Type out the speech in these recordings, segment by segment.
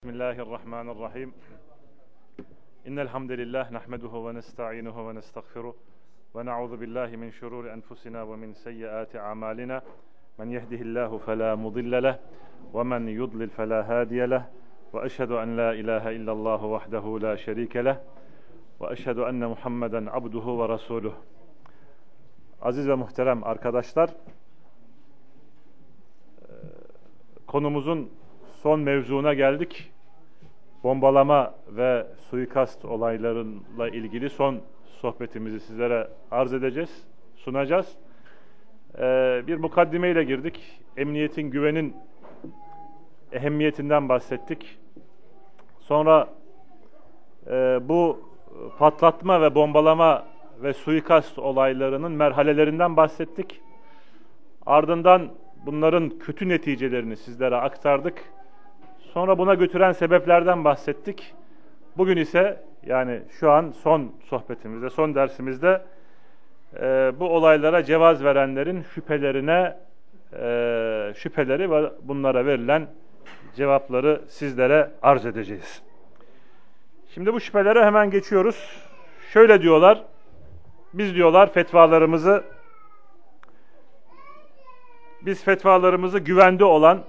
Bismillahirrahmanirrahim. İnnel hamdelellahi nahmeduhu ve nestainuhu ve nestağfiruh ve na'udzu billahi min şururi enfusina ve min seyyiati amalina. Men yehdihillahu fela mudille leh ve men yudlil fela hadiye leh. Ve eşhedü en la ilahe illallah vahdehu la şerike leh ve eşhedü enne Muhammeden abduhu ve resuluh. Aziz ve muhterem arkadaşlar, konumuzun son mevzuna geldik. Bombalama ve suikast olaylarıyla ilgili son sohbetimizi sizlere arz edeceğiz, sunacağız. Bir mukaddime ile girdik. Emniyetin, güvenin ehemmiyetinden bahsettik. Sonra bu patlatma ve bombalama ve suikast olaylarının merhalelerinden bahsettik. Ardından bunların kötü neticelerini sizlere aktardık. Sonra buna götüren sebeplerden bahsettik. Bugün ise yani şu an son sohbetimizde, son dersimizde bu olaylara cevaz verenlerin şüpheleri ve bunlara verilen cevapları sizlere arz edeceğiz. Şimdi bu şüphelere hemen geçiyoruz. Şöyle diyorlar, biz diyorlar fetvalarımızı güvende olan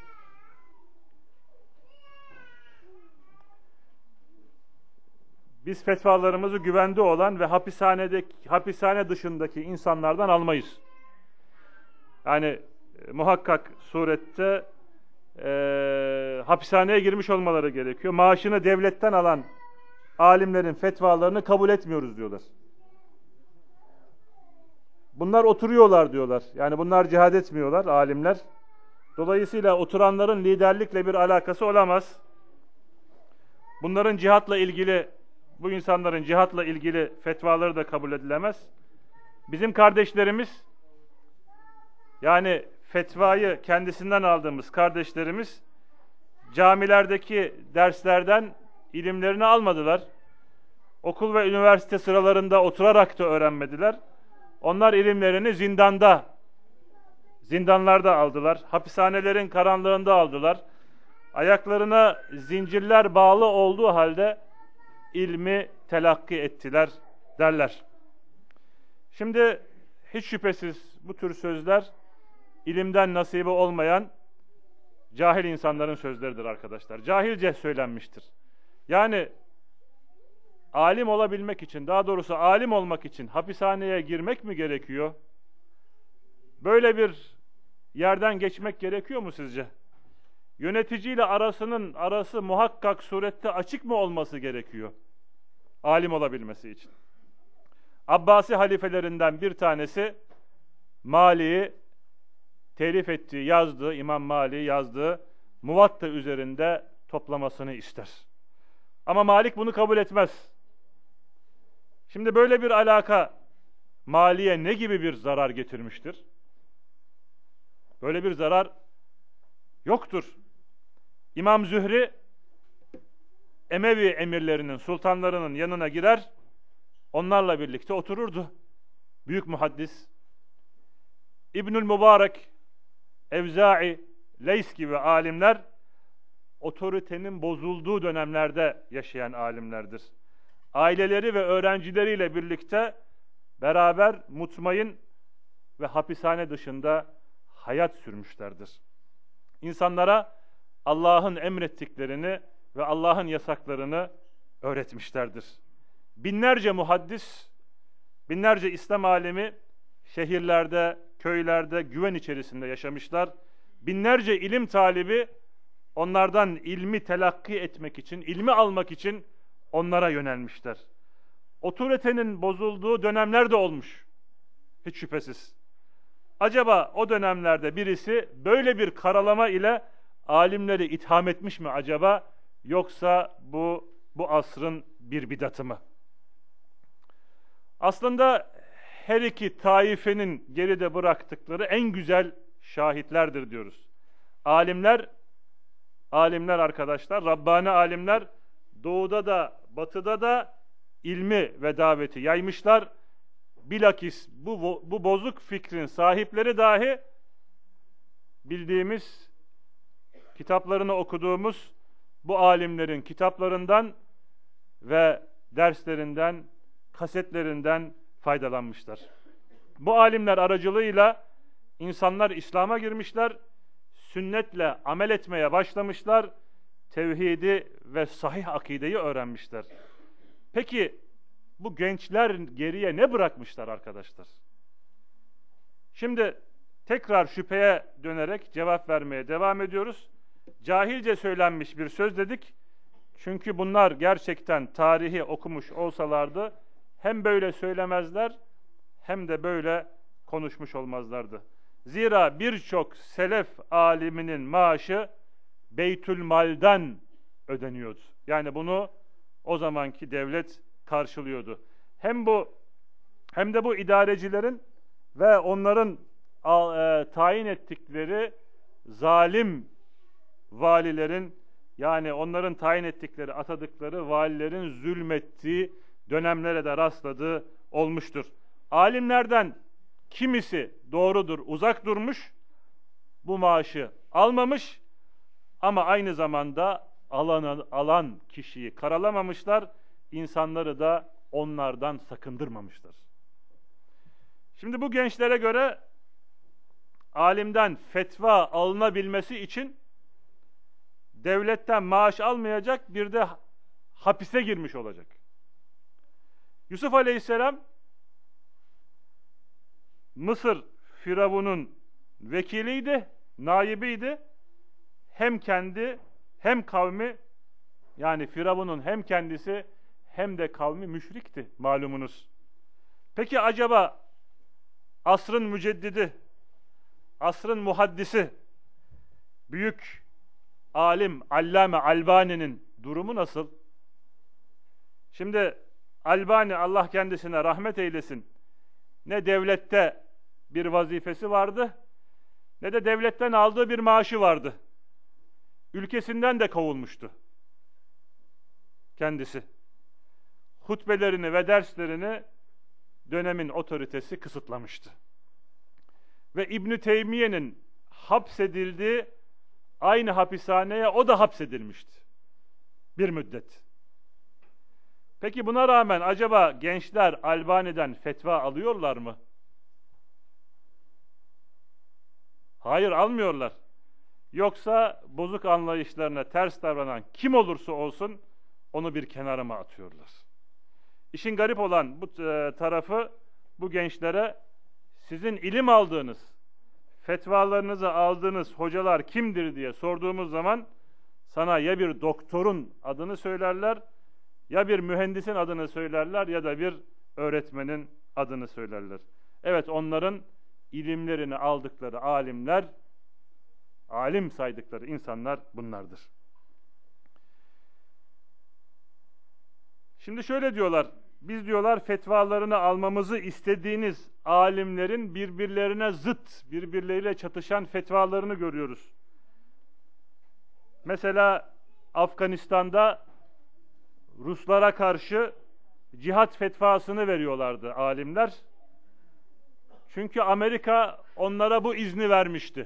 ve hapishane dışındaki insanlardan almayız. Yani muhakkak surette hapishaneye girmiş olmaları gerekiyor. Maaşını devletten alan alimlerin fetvalarını kabul etmiyoruz diyorlar. Bunlar oturuyorlar diyorlar. Yani bunlar cihad etmiyorlar alimler. Dolayısıyla oturanların liderlikle bir alakası olamaz. Bunların bu insanların cihatla ilgili fetvaları da kabul edilemez. Bizim kardeşlerimiz, yani fetvayı kendisinden aldığımız kardeşlerimiz, camilerdeki derslerden ilimlerini almadılar. Okul ve üniversite sıralarında oturarak da öğrenmediler. Onlar ilimlerini zindanlarda aldılar. Hapishanelerin karanlığında aldılar. Ayaklarına zincirler bağlı olduğu halde ilmi telakki ettiler derler. Şimdi hiç şüphesiz bu tür sözler ilimden nasibi olmayan cahil insanların sözleridir arkadaşlar. Cahilce söylenmiştir. Yani alim olabilmek için, daha doğrusu alim olmak için hapishaneye girmek mi gerekiyor? Böyle bir yerden geçmek gerekiyor mu sizce? Yöneticiyle arası muhakkak surette açık mı olması gerekiyor alim olabilmesi için? Abbasi halifelerinden bir tanesi Mali'yi telif ettiği, İmam Mali yazdığı Muvatta üzerinde toplamasını ister. Ama Malik bunu kabul etmez. Şimdi böyle bir alaka Mali'ye ne gibi bir zarar getirmiştir? Böyle bir zarar yoktur. İmam Zühri Emevi emirlerinin, sultanlarının yanına girer, onlarla birlikte otururdu. Büyük muhaddis İbnül Mübarek, Evza'i, Leys gibi alimler otoritenin bozulduğu dönemlerde yaşayan alimlerdir. Aileleri ve öğrencileriyle birlikte beraber mutmain ve hapishane dışında hayat sürmüşlerdir. İnsanlara Allah'ın emrettiklerini ve Allah'ın yasaklarını öğretmişlerdir. Binlerce muhaddis, binlerce İslam alimi şehirlerde, köylerde güven içerisinde yaşamışlar. Binlerce ilim talibi onlardan ilmi telakki etmek için, ilmi almak için onlara yönelmişler. Otoritenin bozulduğu dönemler de olmuş. Hiç şüphesiz. Acaba o dönemlerde birisi böyle bir karalama ile alimleri itham etmiş mi acaba? Yoksa bu asrın bir bidatı mı? Aslında her iki taifenin geride bıraktıkları en güzel şahitlerdir diyoruz. Alimler arkadaşlar, Rabbani alimler doğuda da batıda da ilmi ve daveti yaymışlar. Bilakis bu bozuk fikrin sahipleri dahi bildiğimiz, kitaplarını okuduğumuz bu alimlerin kitaplarından ve derslerinden, kasetlerinden faydalanmışlar. Bu alimler aracılığıyla insanlar İslam'a girmişler, sünnetle amel etmeye başlamışlar, tevhidi ve sahih akideyi öğrenmişler. Peki bu gençler geriye ne bırakmışlar arkadaşlar? Şimdi tekrar şüpheye dönerek cevap vermeye devam ediyoruz. Cahilce söylenmiş bir söz dedik. Çünkü bunlar gerçekten tarihi okumuş olsalardı hem böyle söylemezler hem de böyle konuşmuş olmazlardı. Zira birçok selef aliminin maaşı Beytülmal'den ödeniyordu. Yani bunu o zamanki devlet karşılıyordu. Hem de bu idarecilerin ve onların tayin ettikleri zalim valilerin, yani onların tayin ettikleri, atadıkları valilerin zulmettiği dönemlere de rastladığı olmuştur. Alimlerden kimisi doğrudur uzak durmuş, bu maaşı almamış ama aynı zamanda alan kişiyi karalamamışlar, insanları da onlardan sakındırmamışlar. Şimdi bu gençlere göre alimden fetva alınabilmesi için devletten maaş almayacak, bir de hapise girmiş olacak. Yusuf Aleyhisselam Mısır Firavun'un vekiliydi, naibiydi. Hem kendi hem kavmi, yani Firavun'un hem kendisi hem de kavmi müşrikti malumunuz. Peki acaba asrın müceddidi, asrın muhaddisi, büyük alim Allame Albani'nin durumu nasıl? Şimdi Albani, Allah kendisine rahmet eylesin, ne devlette bir vazifesi vardı, ne de devletten aldığı bir maaşı vardı. Ülkesinden de kovulmuştu kendisi. Hutbelerini ve derslerini dönemin otoritesi kısıtlamıştı. Ve İbn Teymiye'nin hapsedildiği aynı hapishaneye o da hapsedilmişti bir müddet. Peki buna rağmen acaba gençler Albani'den fetva alıyorlar mı? Hayır, almıyorlar. Yoksa bozuk anlayışlarına ters davranan kim olursa olsun onu bir kenara mı atıyorlar? İşin garip olan bu tarafı, bu gençlere sizin ilim aldığınız, fetvalarınızı aldığınız hocalar kimdir diye sorduğumuz zaman sana ya bir doktorun adını söylerler, ya bir mühendisin adını söylerler, ya da bir öğretmenin adını söylerler. Evet, onların ilimlerini aldıkları alimler, alim saydıkları insanlar bunlardır. Şimdi şöyle diyorlar, biz diyorlar fetvalarını almamızı istediğiniz alimlerin birbirlerine zıt, birbirleriyle çatışan fetvalarını görüyoruz. Mesela Afganistan'da Ruslara karşı cihat fetvasını veriyorlardı alimler. Çünkü Amerika onlara bu izni vermişti.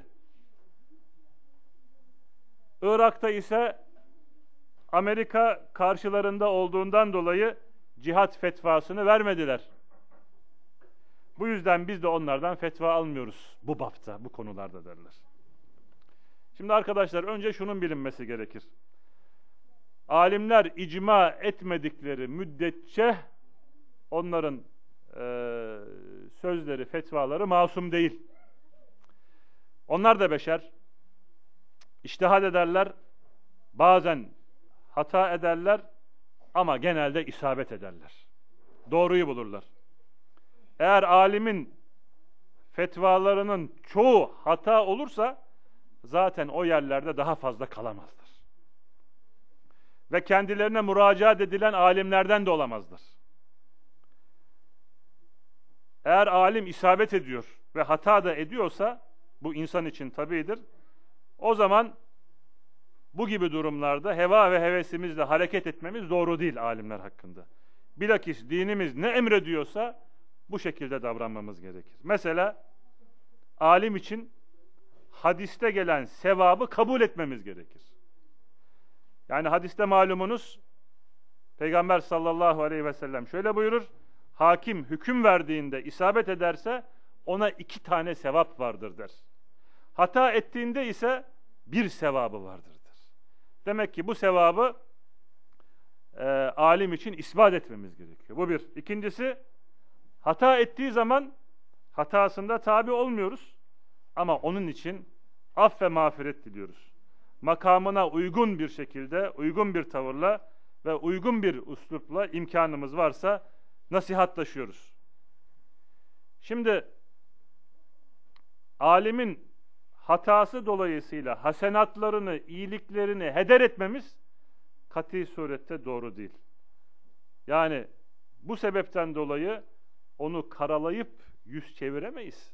Irak'ta ise Amerika karşılarında olduğundan dolayı cihat fetvasını vermediler. Bu yüzden biz de onlardan fetva almıyoruz bu bapta, bu konularda derler. Şimdi arkadaşlar, önce şunun bilinmesi gerekir. Alimler icma etmedikleri müddetçe onların sözleri, fetvaları masum değil. Onlar da beşer. İçtihad ederler, bazen hata ederler ama genelde isabet ederler. Doğruyu bulurlar. Eğer alimin fetvalarının çoğu hata olursa zaten o yerlerde daha fazla kalamazlar. Ve kendilerine müracaat edilen alimlerden de olamazlar. Eğer alim isabet ediyor ve hata da ediyorsa, bu insan için tabiidir, o zaman bu gibi durumlarda heva ve hevesimizle hareket etmemiz doğru değil alimler hakkında. Bilakis dinimiz ne emrediyorsa bu şekilde davranmamız gerekir. Mesela alim için hadiste gelen sevabı kabul etmemiz gerekir. Yani hadiste malumunuz Peygamber sallallahu aleyhi ve sellem şöyle buyurur: hakim hüküm verdiğinde isabet ederse ona 2 tane sevap vardır der. Hata ettiğinde ise 1 sevabı vardır der. Demek ki bu sevabı alim için ispat etmemiz gerekiyor. Bu bir. İkincisi, hata ettiği zaman hatasında tabi olmuyoruz ama onun için af ve mağfiret diliyoruz. Makamına uygun bir şekilde, uygun bir tavırla ve uygun bir üslupla imkanımız varsa nasihatlaşıyoruz. Şimdi alimin hatası dolayısıyla hasenatlarını, iyiliklerini heder etmemiz kati surette doğru değil. Yani bu sebepten dolayı onu karalayıp yüz çeviremeyiz.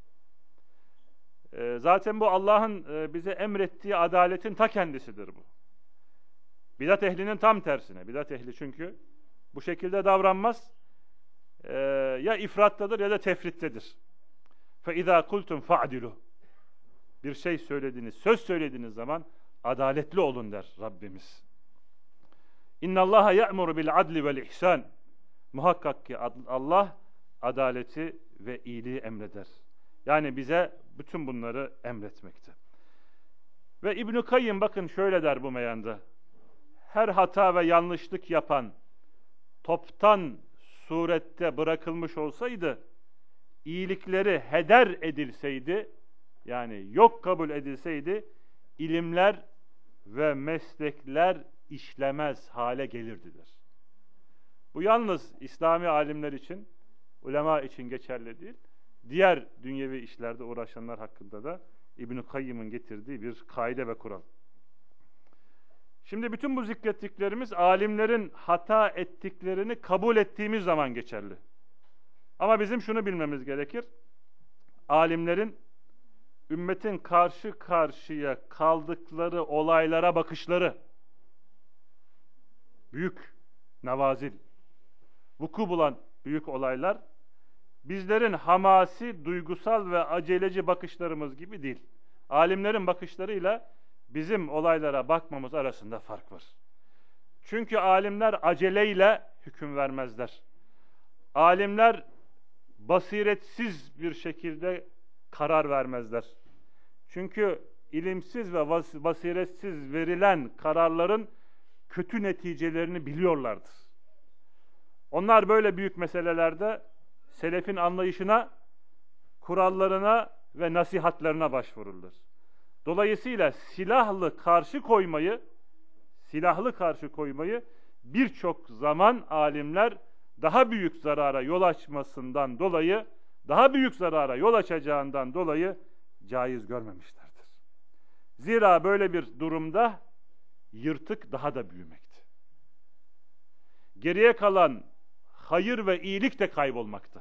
Zaten bu Allah'ın bize emrettiği adaletin ta kendisidir bu. Bidat ehlinin tam tersine. Bidat ehli çünkü bu şekilde davranmaz. Ya ifrattadır ya da tefrittedir. فَاِذَا قُلْتُمْ فَعْدِلُوا Bir şey söylediğiniz, söz söylediğiniz zaman adaletli olun der Rabbimiz. اِنَّ اللّٰهَ يَأْمُرُ بِالْعَدْلِ وَالْاِحْسَانِ Muhakkak ki Allah adaleti ve iyiliği emreder. Yani bize bütün bunları emretmekte. Ve İbn-i Kayyım bakın şöyle der bu meyanda: her hata ve yanlışlık yapan toptan surette bırakılmış olsaydı, iyilikleri heder edilseydi, yani yok kabul edilseydi, ilimler ve meslekler işlemez hale gelirdiler. Bu yalnız İslami alimler için, ulema için geçerli değil. Diğer dünyevi işlerde uğraşanlar hakkında da İbn-i Kayyım'ın getirdiği bir kaide ve kural. Şimdi bütün bu zikrettiklerimiz alimlerin hata ettiklerini kabul ettiğimiz zaman geçerli. Ama bizim şunu bilmemiz gerekir: alimlerin ümmetin karşı karşıya kaldıkları olaylara bakışları, büyük nevazil, vuku bulan büyük olaylar, bizlerin hamasi, duygusal ve aceleci bakışlarımız gibi değil. Alimlerin bakışlarıyla bizim olaylara bakmamız arasında fark var. Çünkü alimler aceleyle hüküm vermezler. Alimler basiretsiz bir şekilde karar vermezler. Çünkü ilimsiz ve basiretsiz verilen kararların kötü neticelerini biliyorlardır. Onlar böyle büyük meselelerde selefin anlayışına, kurallarına ve nasihatlerine başvururlar. Dolayısıyla silahlı karşı koymayı birçok zaman alimler daha büyük zarara yol açmasından dolayı, daha büyük zarara yol açacağından dolayı caiz görmemişlerdir. Zira böyle bir durumda yırtık daha da büyümekte. Geriye kalan hayır ve iyilik de kaybolmakta.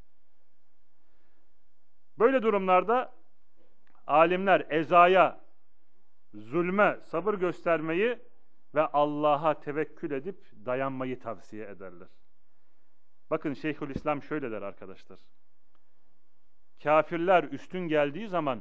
Böyle durumlarda alimler ezaya, zulme sabır göstermeyi ve Allah'a tevekkül edip dayanmayı tavsiye ederler. Bakın Şeyhülislam şöyle der arkadaşlar: kafirler üstün geldiği zaman,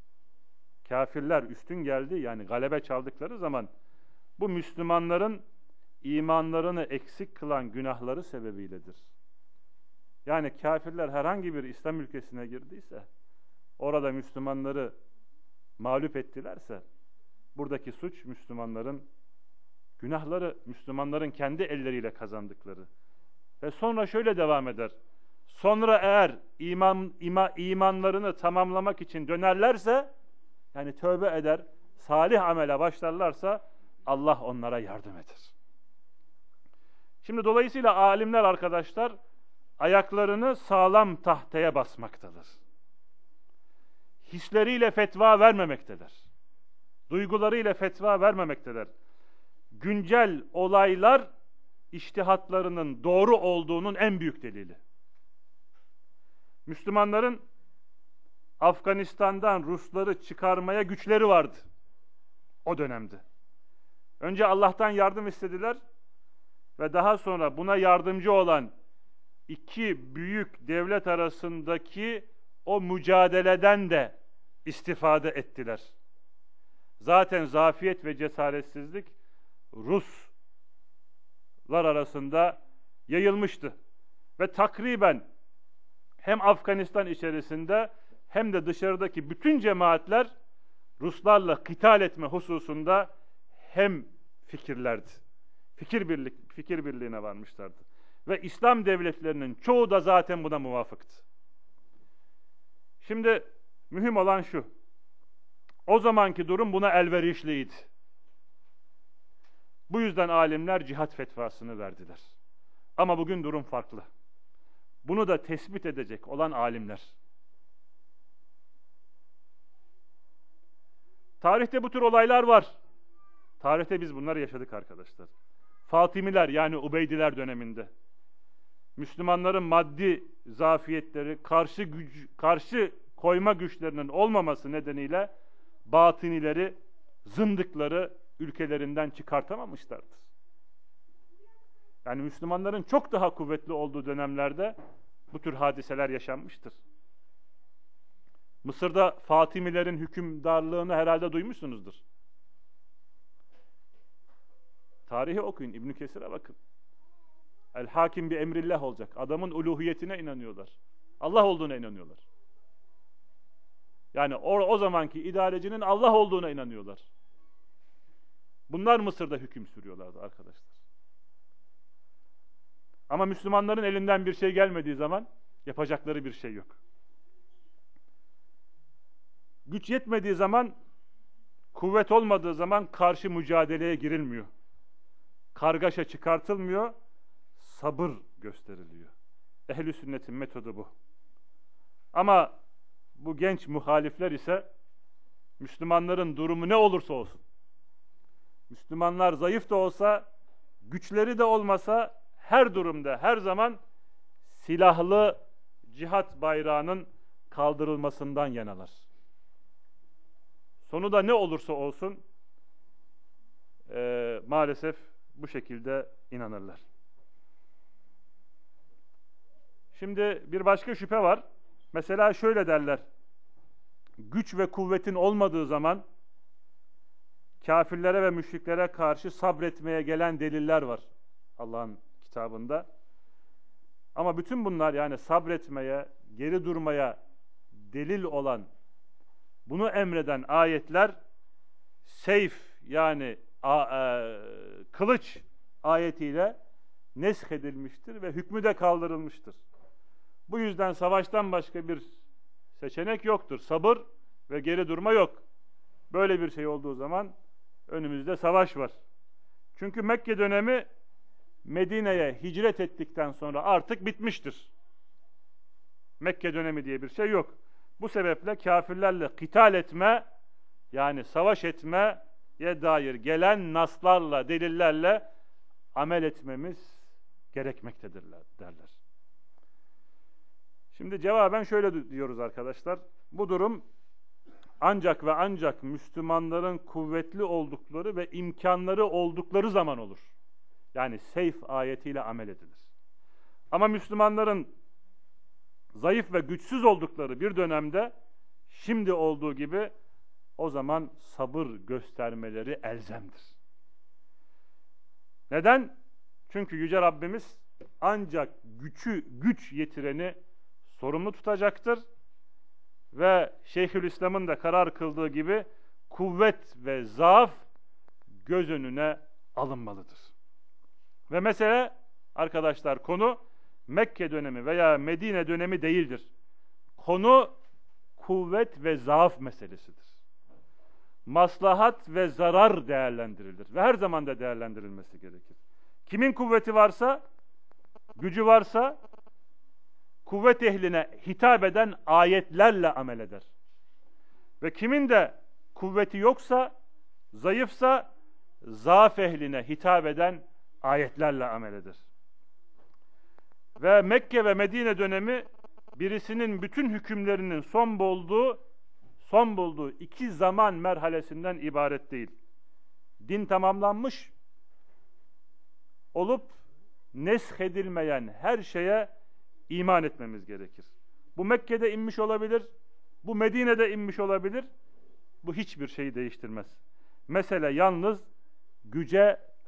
yani galebe çaldıkları zaman, bu Müslümanların imanlarını eksik kılan günahları sebebiyledir. Yani kafirler herhangi bir İslam ülkesine girdiyse, orada Müslümanları mağlup ettilerse, buradaki suç Müslümanların günahları, Müslümanların kendi elleriyle kazandıkları. Ve sonra şöyle devam eder: sonra eğer imanlarını tamamlamak için dönerlerse, yani tövbe eder, salih amele başlarlarsa Allah onlara yardım eder. Şimdi dolayısıyla alimler arkadaşlar ayaklarını sağlam tahtaya basmaktadır. Hisleriyle fetva vermemektedir. Duygularıyla fetva vermemektedir. Güncel olaylar içtihatlarının doğru olduğunun en büyük delili. Müslümanların Afganistan'dan Rusları çıkarmaya güçleri vardı o dönemde. Önce Allah'tan yardım istediler ve daha sonra buna yardımcı olan iki büyük devlet arasındaki o mücadeleden de istifade ettiler. Zaten zafiyet ve cesaretsizlik Ruslar arasında yayılmıştı. Ve takriben hem Afganistan içerisinde hem de dışarıdaki bütün cemaatler Ruslarla kıtal etme hususunda hem fikirlerdi. Fikir birliğine varmışlardı. Ve İslam devletlerinin çoğu da zaten buna muvafıktı. Şimdi mühim olan şu. O zamanki durum buna elverişliydi. Bu yüzden alimler cihat fetvasını verdiler. Ama bugün durum farklı. Bunu da tespit edecek olan alimler. Tarihte bu tür olaylar var. Tarihte biz bunları yaşadık arkadaşlar. Fatimiler yani Ubeydiler döneminde Müslümanların maddi zafiyetleri, karşı koyma güçlerinin olmaması nedeniyle batınileri, zındıkları ülkelerinden çıkartamamışlardır. Yani Müslümanların çok daha kuvvetli olduğu dönemlerde bu tür hadiseler yaşanmıştır. Mısır'da Fatimilerin hükümdarlığını herhalde duymuşsunuzdur. Tarihi okuyun, İbn Kesir'e bakın. El hakim bi emrillah olacak. Adamın uluhiyetine inanıyorlar. Allah olduğuna inanıyorlar. Yani o zamanki idarecinin Allah olduğuna inanıyorlar. Bunlar Mısır'da hüküm sürüyorlardı arkadaşlar. Ama Müslümanların elinden bir şey gelmediği zaman yapacakları bir şey yok. Güç yetmediği zaman, kuvvet olmadığı zaman karşı mücadeleye girilmiyor. Kargaşa çıkartılmıyor, sabır gösteriliyor. Ehl-i sünnetin metodu bu. Ama bu genç muhalifler ise Müslümanların durumu ne olursa olsun, Müslümanlar zayıf da olsa, güçleri de olmasa her durumda, her zaman silahlı cihat bayrağının kaldırılmasından yanalar. Sonu da ne olursa olsun maalesef bu şekilde inanırlar. Şimdi bir başka şüphe var. Mesela şöyle derler. Güç ve kuvvetin olmadığı zaman kafirlere ve müşriklere karşı sabretmeye gelen deliller var Allah'ın kitabında. Ama bütün bunlar yani sabretmeye, geri durmaya delil olan, bunu emreden ayetler seyf yani kılıç ayetiyle nesk edilmiştir ve hükmü de kaldırılmıştır. Bu yüzden savaştan başka bir seçenek yoktur. Sabır ve geri durma yok. Böyle bir şey olduğu zaman önümüzde savaş var. Çünkü Mekke dönemi Medine'ye hicret ettikten sonra artık bitmiştir. Mekke dönemi diye bir şey yok. Bu sebeple kafirlerle kıtal etme, yani savaş etmeye dair gelen naslarla, delillerle amel etmemiz gerekmektedir derler. Şimdi cevaben şöyle diyoruz arkadaşlar. Bu durum ancak ve ancak Müslümanların kuvvetli oldukları ve imkanları oldukları zaman olur. Yani seyf ayetiyle amel edilir. Ama Müslümanların zayıf ve güçsüz oldukları bir dönemde şimdi olduğu gibi o zaman sabır göstermeleri elzemdir. Neden? Çünkü Yüce Rabbimiz ancak güç yetireni sorumlu tutacaktır ve Şeyhülislam'ın da karar kıldığı gibi kuvvet ve zaaf göz önüne alınmalıdır. Ve mesele arkadaşlar konu Mekke dönemi veya Medine dönemi değildir. Konu kuvvet ve zaaf meselesidir. Maslahat ve zarar değerlendirilir ve her zaman da değerlendirilmesi gerekir. Kimin kuvveti varsa, gücü varsa kuvvet ehline hitap eden ayetlerle amel eder. Ve kimin de kuvveti yoksa, zayıfsa zaaf ehline hitap eden ayetlerle amel eder. Ve Mekke ve Medine dönemi birisinin bütün hükümlerinin son bulduğu iki zaman merhalesinden ibaret değil. Din tamamlanmış olup nesk edilmeyen her şeye iman etmemiz gerekir. Bu Mekke'de inmiş olabilir, bu Medine'de inmiş olabilir, bu hiçbir şeyi değiştirmez. Mesele yalnız güce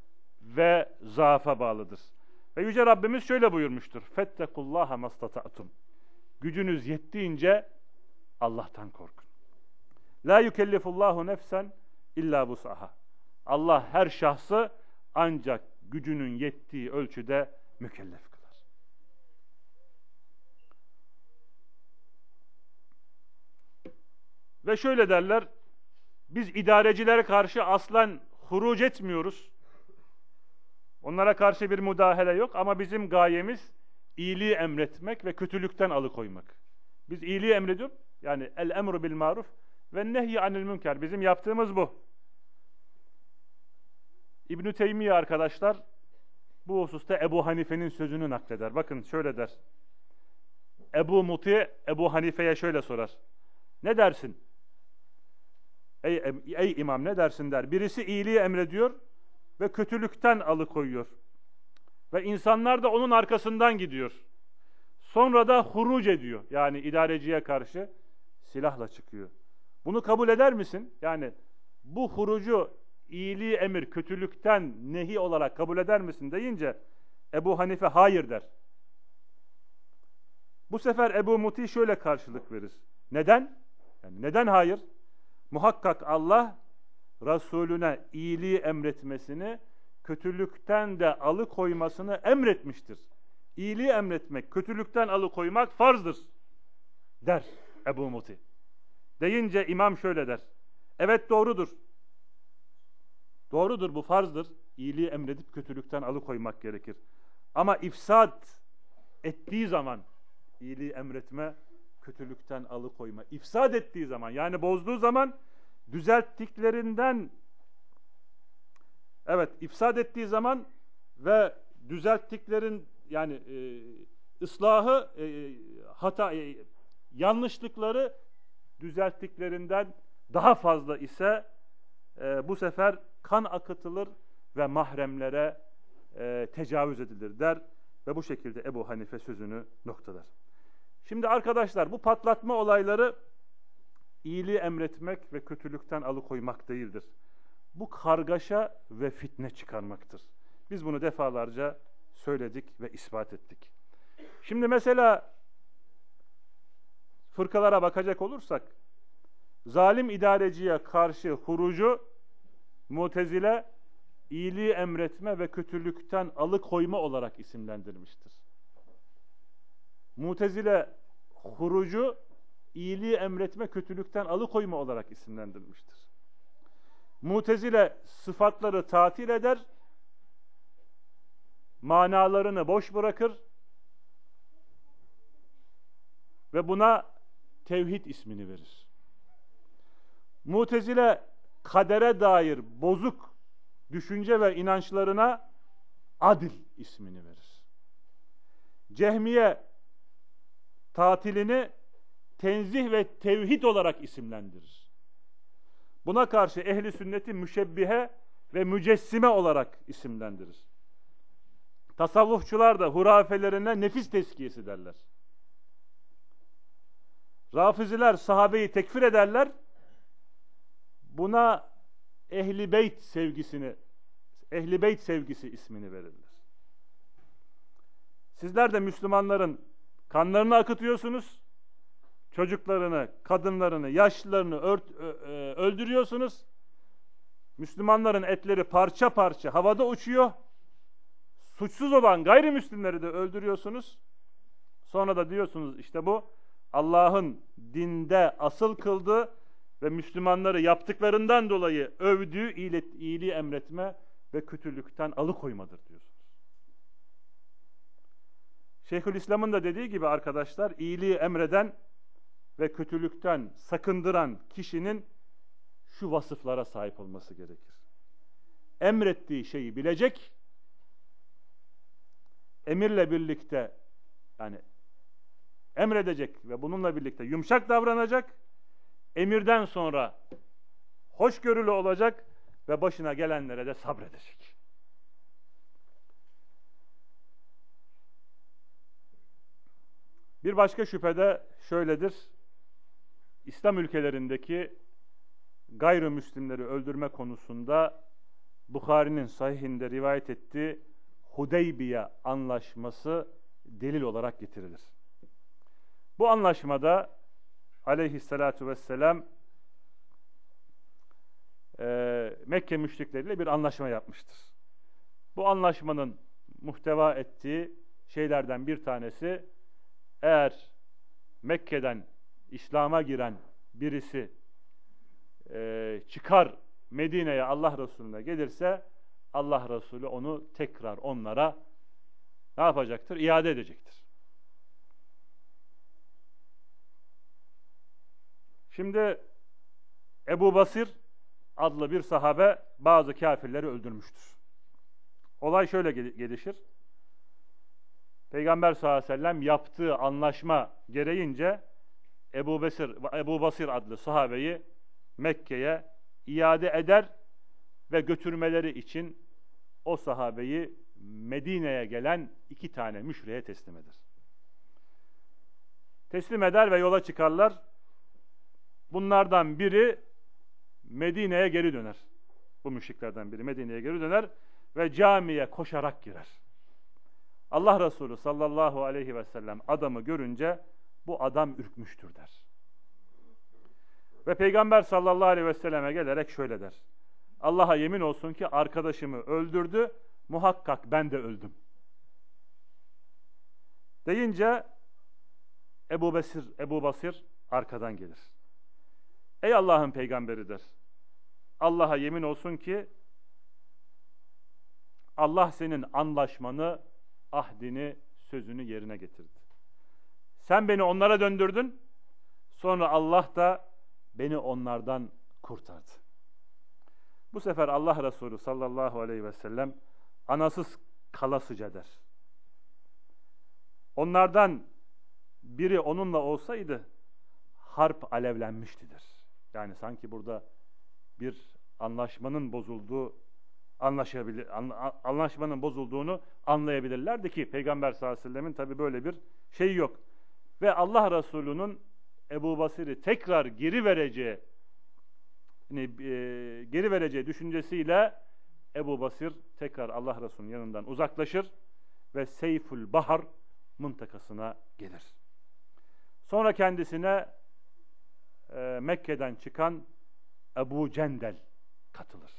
ve zaafa bağlıdır. Ve Yüce Rabbimiz şöyle buyurmuştur. Fettekullaha mastata'tum. Gücünüz yettiğince Allah'tan korkun. La yukellifullahu nefsen illa vus'aha. Allah her şahsı ancak gücünün yettiği ölçüde mükellef kılar. Ve şöyle derler, biz idarecilere karşı aslen huruc etmiyoruz. Onlara karşı bir müdahale yok ama bizim gayemiz iyiliği emretmek ve kötülükten alıkoymak. Biz iyiliği emrediyoruz. Yani el emru bil maruf ve nehyi anil münker. Bizim yaptığımız bu. İbn-i Teymiye arkadaşlar bu hususta Ebu Hanife'nin sözünü nakleder. Bakın şöyle der. Ebu Muti Ebu Hanife'ye şöyle sorar. Ne dersin? Ey imam ne dersin der. Birisi iyiliği emrediyor ve kötülükten alıkoyuyor. Ve insanlar da onun arkasından gidiyor. Sonra da huruc ediyor. Yani idareciye karşı silahla çıkıyor. Bunu kabul eder misin? Yani bu hurucu iyiliği emir, kötülükten nehi olarak kabul eder misin deyince Ebu Hanife hayır der. Bu sefer Ebu Muti şöyle karşılık verir. Neden? Yani neden hayır? Muhakkak Allah Resulüne iyiliği emretmesini, kötülükten de alıkoymasını emretmiştir. İyiliği emretmek, kötülükten alıkoymak farzdır der Ebu Muti. Deyince imam şöyle der. Evet doğrudur. Doğrudur, bu farzdır. İyiliği emredip kötülükten alıkoymak gerekir. Ama ifsad ettiği zaman iyiliği emretme, kötülükten alıkoyma. İfsad ettiği zaman, yani bozduğu zaman düzelttiklerinden, evet ifsad ettiği zaman ve düzelttiklerin yani ıslahı hata yanlışlıkları düzelttiklerinden daha fazla ise bu sefer kan akıtılır ve mahremlere tecavüz edilir der ve bu şekilde Ebu Hanife sözünü noktalar. Şimdi arkadaşlar bu patlatma olayları iyiliği emretmek ve kötülükten alıkoymak değildir. Bu kargaşa ve fitne çıkarmaktır. Biz bunu defalarca söyledik ve ispat ettik. Şimdi mesela fırkalara bakacak olursak zalim idareciye karşı hurucu Mu'tezile iyiliği emretme ve kötülükten alıkoyma olarak isimlendirmiştir. Mu'tezile hurucu iyiliği emretme, kötülükten alıkoyma olarak isimlendirmiştir. Mu'tezile sıfatları tatil eder, manalarını boş bırakır ve buna tevhid ismini verir. Mu'tezile kadere dair bozuk düşünce ve inançlarına adil ismini verir. Cehmiye tatilini tenzih ve tevhid olarak isimlendirir. Buna karşı ehli sünneti müşebbihe ve mücessime olarak isimlendirir. Tasavvufçular da hurafelerine nefis tezkiyesi derler. Rafiziler sahabeyi tekfir ederler. Buna ehli beyt sevgisi ismini verirler. Sizler de Müslümanların kanlarını akıtıyorsunuz. Çocuklarını, kadınlarını, yaşlılarını öldürüyorsunuz. Müslümanların etleri parça parça havada uçuyor. Suçsuz olan gayrimüslimleri de öldürüyorsunuz. Sonra da diyorsunuz işte bu Allah'ın dinde asıl kıldığı ve Müslümanları yaptıklarından dolayı övdüğü iyiliği emretme ve kötülükten alıkoymadır diyorsunuz. Şeyhülislam'ın da dediği gibi arkadaşlar, iyiliği emreden ve kötülükten sakındıran kişinin şu vasıflara sahip olması gerekir. Emrettiği şeyi bilecek, emirle birlikte yani emredecek ve bununla birlikte yumuşak davranacak, emirden sonra hoşgörülü olacak ve başına gelenlere de sabredecek. Bir başka şüphe de şöyledir. İslam ülkelerindeki gayrimüslimleri öldürme konusunda Bukhari'nin sahihinde rivayet ettiği Hudeybiye anlaşması delil olarak getirilir. Bu anlaşmada aleyhissalatu vesselam Mekke müşrikleriyle bir anlaşma yapmıştır. Bu anlaşmanın muhteva ettiği şeylerden bir tanesi, eğer Mekke'den İslam'a giren birisi çıkar Medine'ye Allah Resulü'ne gelirse, Allah Resulü onu tekrar onlara ne yapacaktır? İade edecektir. Şimdi Ebu Basir adlı bir sahabe bazı kafirleri öldürmüştür. Olay şöyle gelişir. Peygamber sallallahu aleyhi ve sellem yaptığı anlaşma gereğince Ebu Basir adlı sahabeyi Mekke'ye iade eder ve götürmeleri için o sahabeyi Medine'ye gelen 2 tane müşriye teslim eder. Teslim eder ve yola çıkarlar. Bunlardan biri Medine'ye geri döner. Bu müşriklerden biri Medine'ye geri döner ve camiye koşarak girer. Allah Resulü sallallahu aleyhi ve sellem adamı görünce bu adam ürkmüştür der. Ve Peygamber sallallahu aleyhi ve selleme gelerek şöyle der: Allah'a yemin olsun ki arkadaşımı öldürdü, muhakkak ben de öldüm. Deyince Ebu Basir arkadan gelir. Ey Allah'ın peygamberi der. Allah'a yemin olsun ki Allah senin anlaşmanı, ahdini, sözünü yerine getirdi. Sen beni onlara döndürdün, sonra Allah da beni onlardan kurtardı. Bu sefer Allah Resulü sallallahu aleyhi ve sellem anasız kalasıca der. Onlardan biri onunla olsaydı harp alevlenmiştidir. Yani sanki burada bir anlaşmanın bozulduğunu anlayabilirlerdi ki Peygamber sallallahu aleyhi ve sellemin tabi böyle bir şeyi yok. Ve Allah Resulü'nün Ebu Basir'i tekrar geri vereceği düşüncesiyle Ebu Basir tekrar Allah Resulü'nün yanından uzaklaşır ve Seyful Bahar mıntakasına gelir. Sonra kendisine Mekke'den çıkan Ebu Cendel katılır.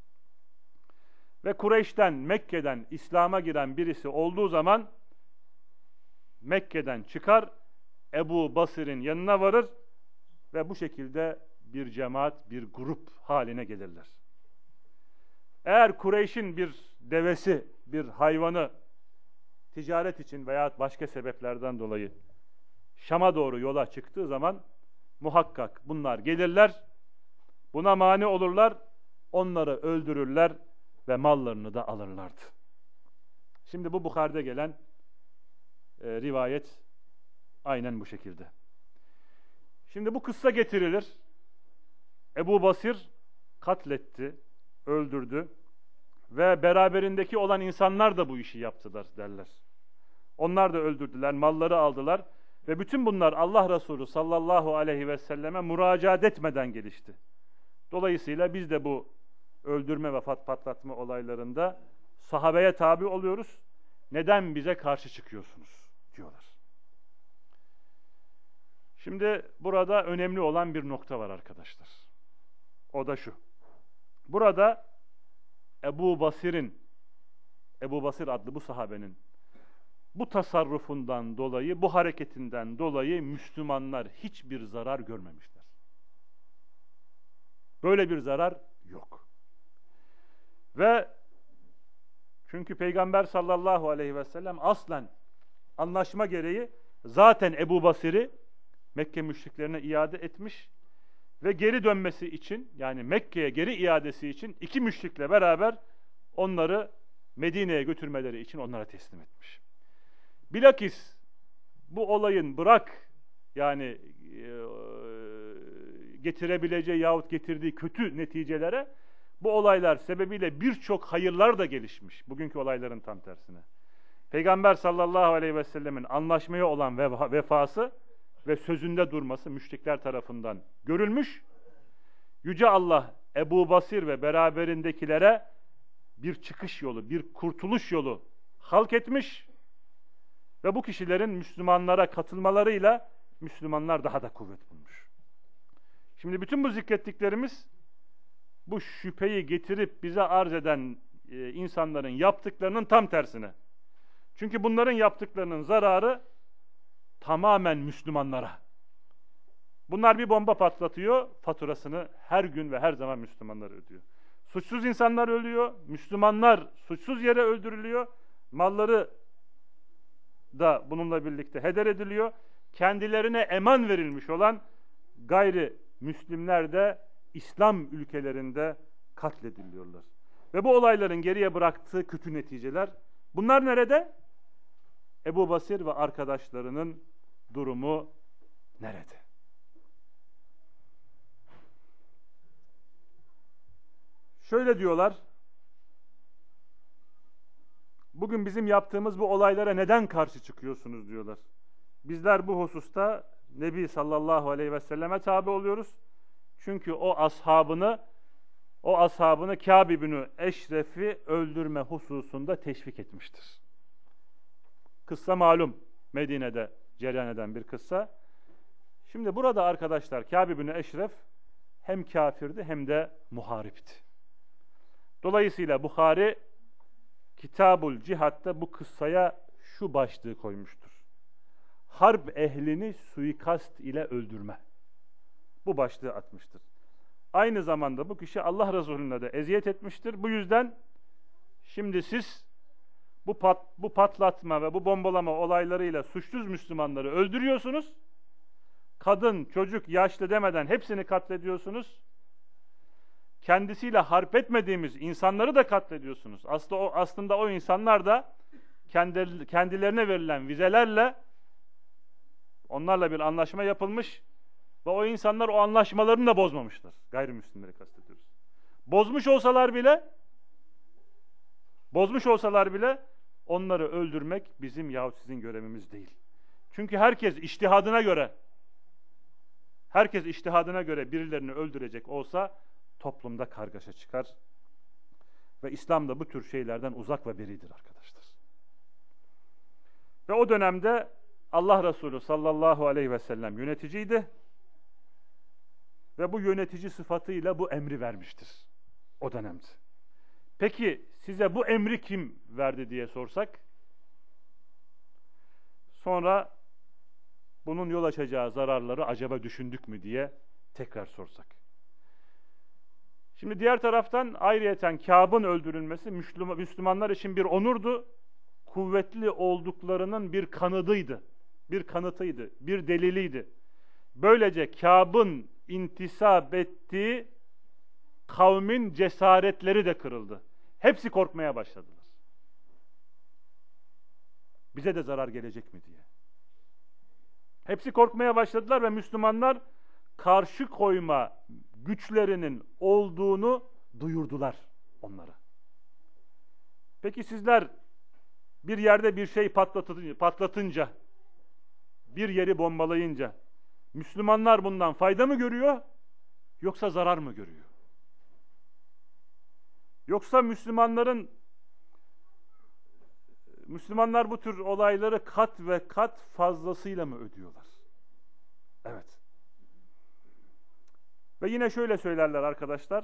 Ve Kureyş'ten, Mekke'den İslam'a giren birisi olduğu zaman Mekke'den çıkar, Ebu Basir'in yanına varır ve bu şekilde bir cemaat, bir grup haline gelirler. Eğer Kureyş'in bir devesi, bir hayvanı ticaret için veya başka sebeplerden dolayı Şam'a doğru yola çıktığı zaman muhakkak bunlar gelirler, buna mani olurlar, onları öldürürler ve mallarını da alırlardı. Şimdi bu Bukhari'de gelen rivayet aynen bu şekilde. Şimdi bu kıssa getirilir. Ebu Basir katletti, öldürdü ve beraberindeki olan insanlar da bu işi yaptılar derler. Onlar da öldürdüler, malları aldılar ve bütün bunlar Allah Resulü sallallahu aleyhi ve selleme müracaat etmeden gelişti. Dolayısıyla biz de bu öldürme ve patlatma olaylarında sahabeye tabi oluyoruz. Neden bize karşı çıkıyorsunuz diyorlar. Şimdi burada önemli olan bir nokta var arkadaşlar. O da şu. Burada Ebu Basir adlı bu sahabenin bu tasarrufundan dolayı, bu hareketinden dolayı Müslümanlar hiçbir zarar görmemişler. Böyle bir zarar yok. Ve çünkü Peygamber sallallahu aleyhi ve sellem aslen anlaşma gereği zaten Ebu Basir'i Mekke müşriklerine iade etmiş ve geri dönmesi için, yani Mekke'ye geri iadesi için 2 müşrikle beraber onları Medine'ye götürmeleri için onlara teslim etmiş. Bilakis bu olayın yani getirebileceği yahut getirdiği kötü neticelere bu olaylar sebebiyle birçok hayırlar da gelişmiş. Bugünkü olayların tam tersine. Peygamber sallallahu aleyhi ve sellemin anlaşmaya olan vefası ve sözünde durması müşrikler tarafından görülmüş. Yüce Allah Ebu Basir ve beraberindekilere bir çıkış yolu, bir kurtuluş yolu halk etmiş ve bu kişilerin Müslümanlara katılmalarıyla Müslümanlar daha da kuvvet bulmuş. Şimdi bütün bu zikrettiklerimiz bu şüpheyi getirip bize arz eden insanların yaptıklarının tam tersine. Çünkü bunların yaptıklarının zararı tamamen Müslümanlara. Bunlar bir bomba patlatıyor, faturasını her gün ve her zaman Müslümanlar ödüyor. Suçsuz insanlar ölüyor, Müslümanlar suçsuz yere öldürülüyor, malları da bununla birlikte heder ediliyor. Kendilerine eman verilmiş olan gayrimüslimler de İslam ülkelerinde katlediliyorlar. Ve bu olayların geriye bıraktığı kötü neticeler, bunlar nerede? Ebu Basir ve arkadaşlarının durumu nerede? Şöyle diyorlar, bugün bizim yaptığımız bu olaylara neden karşı çıkıyorsunuz diyorlar. Bizler bu hususta Nebi sallallahu aleyhi ve selleme tabi oluyoruz. Çünkü o ashabını Kâb ibn Eşref'i öldürme hususunda teşvik etmiştir. Kıssa malum, Medine'de cereyan eden bir kıssa. Şimdi burada arkadaşlar Kâb ibn Eşref hem kafirdi hem de muharipti. Dolayısıyla Buhari Kitabul Cihat'ta bu kıssaya şu başlığı koymuştur: Harp ehlini suikast ile öldürme. Bu başlığı atmıştır. Aynı zamanda bu kişi Allah Resulüne de eziyet etmiştir. Bu yüzden şimdi siz bu patlatma ve bu bombalama olaylarıyla suçsuz Müslümanları öldürüyorsunuz. Kadın, çocuk, yaşlı demeden hepsini katlediyorsunuz. Kendisiyle harp etmediğimiz insanları da katlediyorsunuz. Aslında o insanlar da kendilerine verilen vizelerle onlarla bir anlaşma yapılmış ve o insanlar o anlaşmalarını da bozmamışlar. Gayrimüslimleri kastediyoruz. Bozmuş olsalar bile onları öldürmek bizim yahut sizin görevimiz değil. Çünkü herkes içtihadına göre birilerini öldürecek olsa toplumda kargaşa çıkar ve İslam da bu tür şeylerden uzak ve beridir arkadaşlar. Ve o dönemde Allah Resulü sallallahu aleyhi ve sellem yöneticiydi ve bu yönetici sıfatıyla bu emri vermiştir o dönemde. Peki size bu emri kim verdi diye sorsak, sonra bunun yol açacağı zararları acaba düşündük mü diye tekrar sorsak. Şimdi diğer taraftan ayrıyeten Kâb'ın öldürülmesi Müslümanlar için bir onurdu, kuvvetli olduklarının bir kanıtıydı, bir deliliydi. Böylece Kâb'ın intisap ettiği kavmin cesaretleri de kırıldı. Hepsi korkmaya başladılar. Bize de zarar gelecek mi diye. Hepsi korkmaya başladılar ve Müslümanlar karşı koyma güçlerinin olduğunu duyurdular onlara. Peki sizler bir yerde bir şey patlatınca, bir yeri bombalayınca Müslümanlar bundan fayda mı görüyor yoksa zarar mı görüyor? Yoksa Müslümanlar bu tür olayları kat ve kat fazlasıyla mı ödüyorlar? Evet. Ve yine şöyle söylerler arkadaşlar,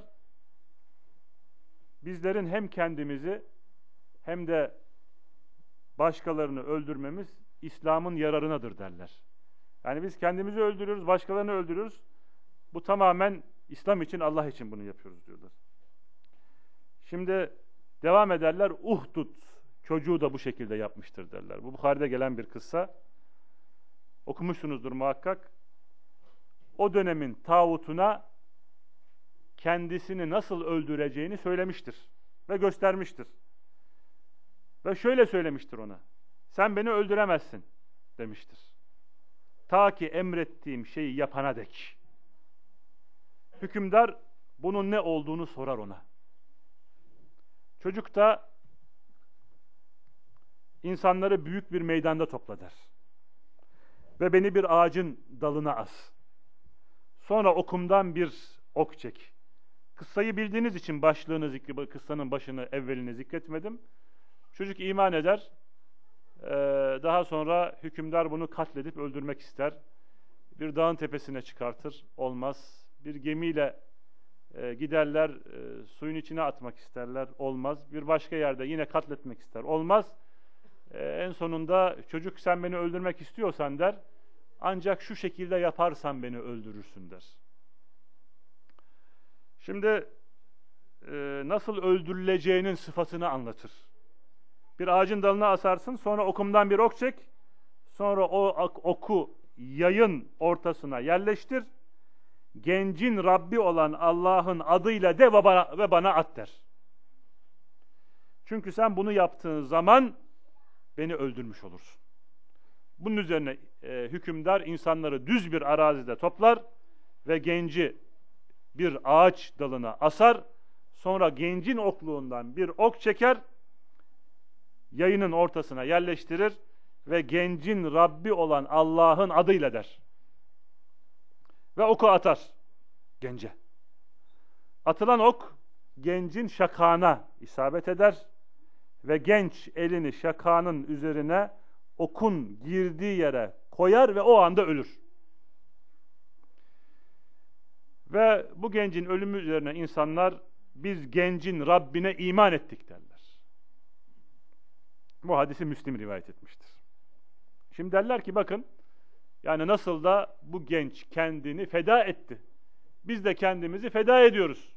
bizlerin hem kendimizi hem de başkalarını öldürmemiz İslam'ın yararınadır derler. Yani biz kendimizi öldürüyoruz, başkalarını öldürüyoruz. Bu tamamen İslam için, Allah için bunu yapıyoruz diyorlar. Şimdi devam ederler, Uhdud çocuğu da bu şekilde yapmıştır derler. Bu Bukhari'de gelen bir kıssa. Okumuşsunuzdur muhakkak. O dönemin tağutuna kendisini nasıl öldüreceğini söylemiştir ve göstermiştir. Ve şöyle söylemiştir ona: sen beni öldüremezsin demiştir. Ta ki emrettiğim şeyi yapana dek. Hükümdar bunun ne olduğunu sorar ona. Çocuk da insanları büyük bir meydanda topla der. Ve beni bir ağacın dalına as. Sonra okumdan bir ok çek. Kıssayı bildiğiniz için başlığını kıssanın başını, evvelini zikretmedim. Çocuk iman eder. Daha sonra hükümdar bunu katledip öldürmek ister. Bir dağın tepesine çıkartır. Olmaz. Bir gemiyle giderler, suyun içine atmak isterler. Olmaz. Bir başka yerde yine katletmek ister. Olmaz. En sonunda çocuk sen beni öldürmek istiyorsan der. Ancak şu şekilde yaparsan beni öldürürsün der. Şimdi nasıl öldürüleceğinin sıfatını anlatır. Bir ağacın dalına asarsın, sonra okumdan bir ok çek, sonra o oku yayın ortasına yerleştir, gencin Rabbi olan Allah'ın adıyla de ve bana at der. Çünkü sen bunu yaptığın zaman beni öldürmüş olursun. Bunun üzerine hükümdar insanları düz bir arazide toplar ve genci bir ağaç dalına asar, sonra gencin okluğundan bir ok çeker, yayının ortasına yerleştirir ve gencin Rabbi olan Allah'ın adıyla der. Ve oku atar gence. Atılan ok gencin şakağına isabet eder ve genç elini şakağının üzerine okun girdiği yere koyar ve o anda ölür. Ve bu gencin ölümü üzerine insanlar biz gencin Rabbine iman ettik derler. Bu hadisi Müslim rivayet etmiştir. Şimdi derler ki bakın, yani nasıl da bu genç kendini feda etti. Biz de kendimizi feda ediyoruz.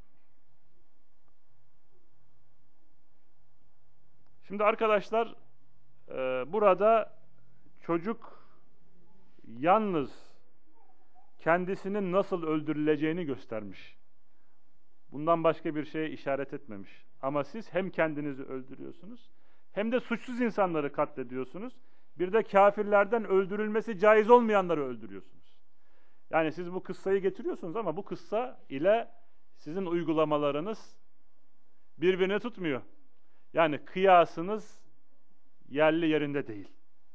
Şimdi arkadaşlar burada çocuk yalnız kendisinin nasıl öldürüleceğini göstermiş. Bundan başka bir şeye işaret etmemiş. Ama siz hem kendinizi öldürüyorsunuz hem de suçsuz insanları katlediyorsunuz. Bir de kafirlerden öldürülmesi caiz olmayanları öldürüyorsunuz. Yani siz bu kıssayı getiriyorsunuz ama bu kıssa ile sizin uygulamalarınız birbirini tutmuyor. Yani kıyasınız yerli yerinde değil.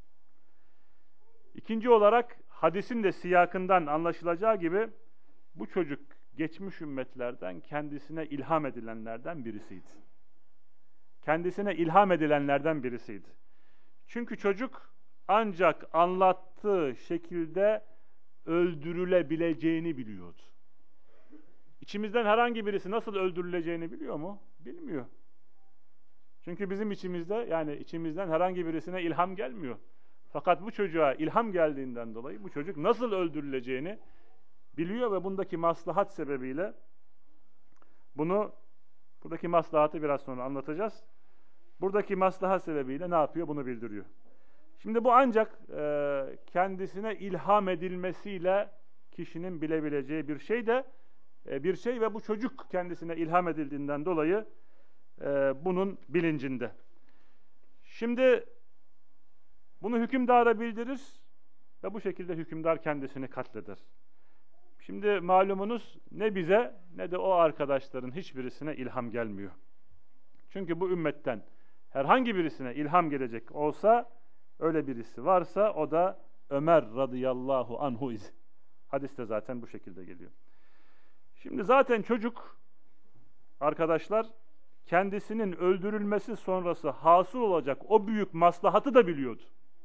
İkinci olarak hadisin de siyakından anlaşılacağı gibi bu çocuk geçmiş ümmetlerden kendisine ilham edilenlerden birisiydi. Kendisine ilham edilenlerden birisiydi. Çünkü çocuk ancak anlattığı şekilde öldürülebileceğini biliyordu. İçimizden herhangi birisi nasıl öldürüleceğini biliyor mu? Bilmiyor. Çünkü bizim içimizde, yani içimizden herhangi birisine ilham gelmiyor. Fakat bu çocuğa ilham geldiğinden dolayı bu çocuk nasıl öldürüleceğini biliyor ve bundaki maslahat sebebiyle buradaki maslahatı biraz sonra anlatacağız. Buradaki maslahat sebebiyle ne yapıyor? Bunu bildiriyor. Şimdi bu ancak kendisine ilham edilmesiyle kişinin bilebileceği bir şey ve bu çocuk kendisine ilham edildiğinden dolayı bunun bilincinde. Şimdi bunu hükümdara bildirir ve bu şekilde hükümdar kendisini katleder. Şimdi malumunuz ne bize ne de o arkadaşların hiçbirisine ilham gelmiyor. Çünkü bu ümmetten herhangi birisine ilham gelecek olsa, öyle birisi varsa o da Ömer radıyallahu anhu iz. Hadiste zaten bu şekilde geliyor. Şimdi zaten çocuk arkadaşlar kendisinin öldürülmesi sonrası hasıl olacak o büyük maslahatı da biliyordu.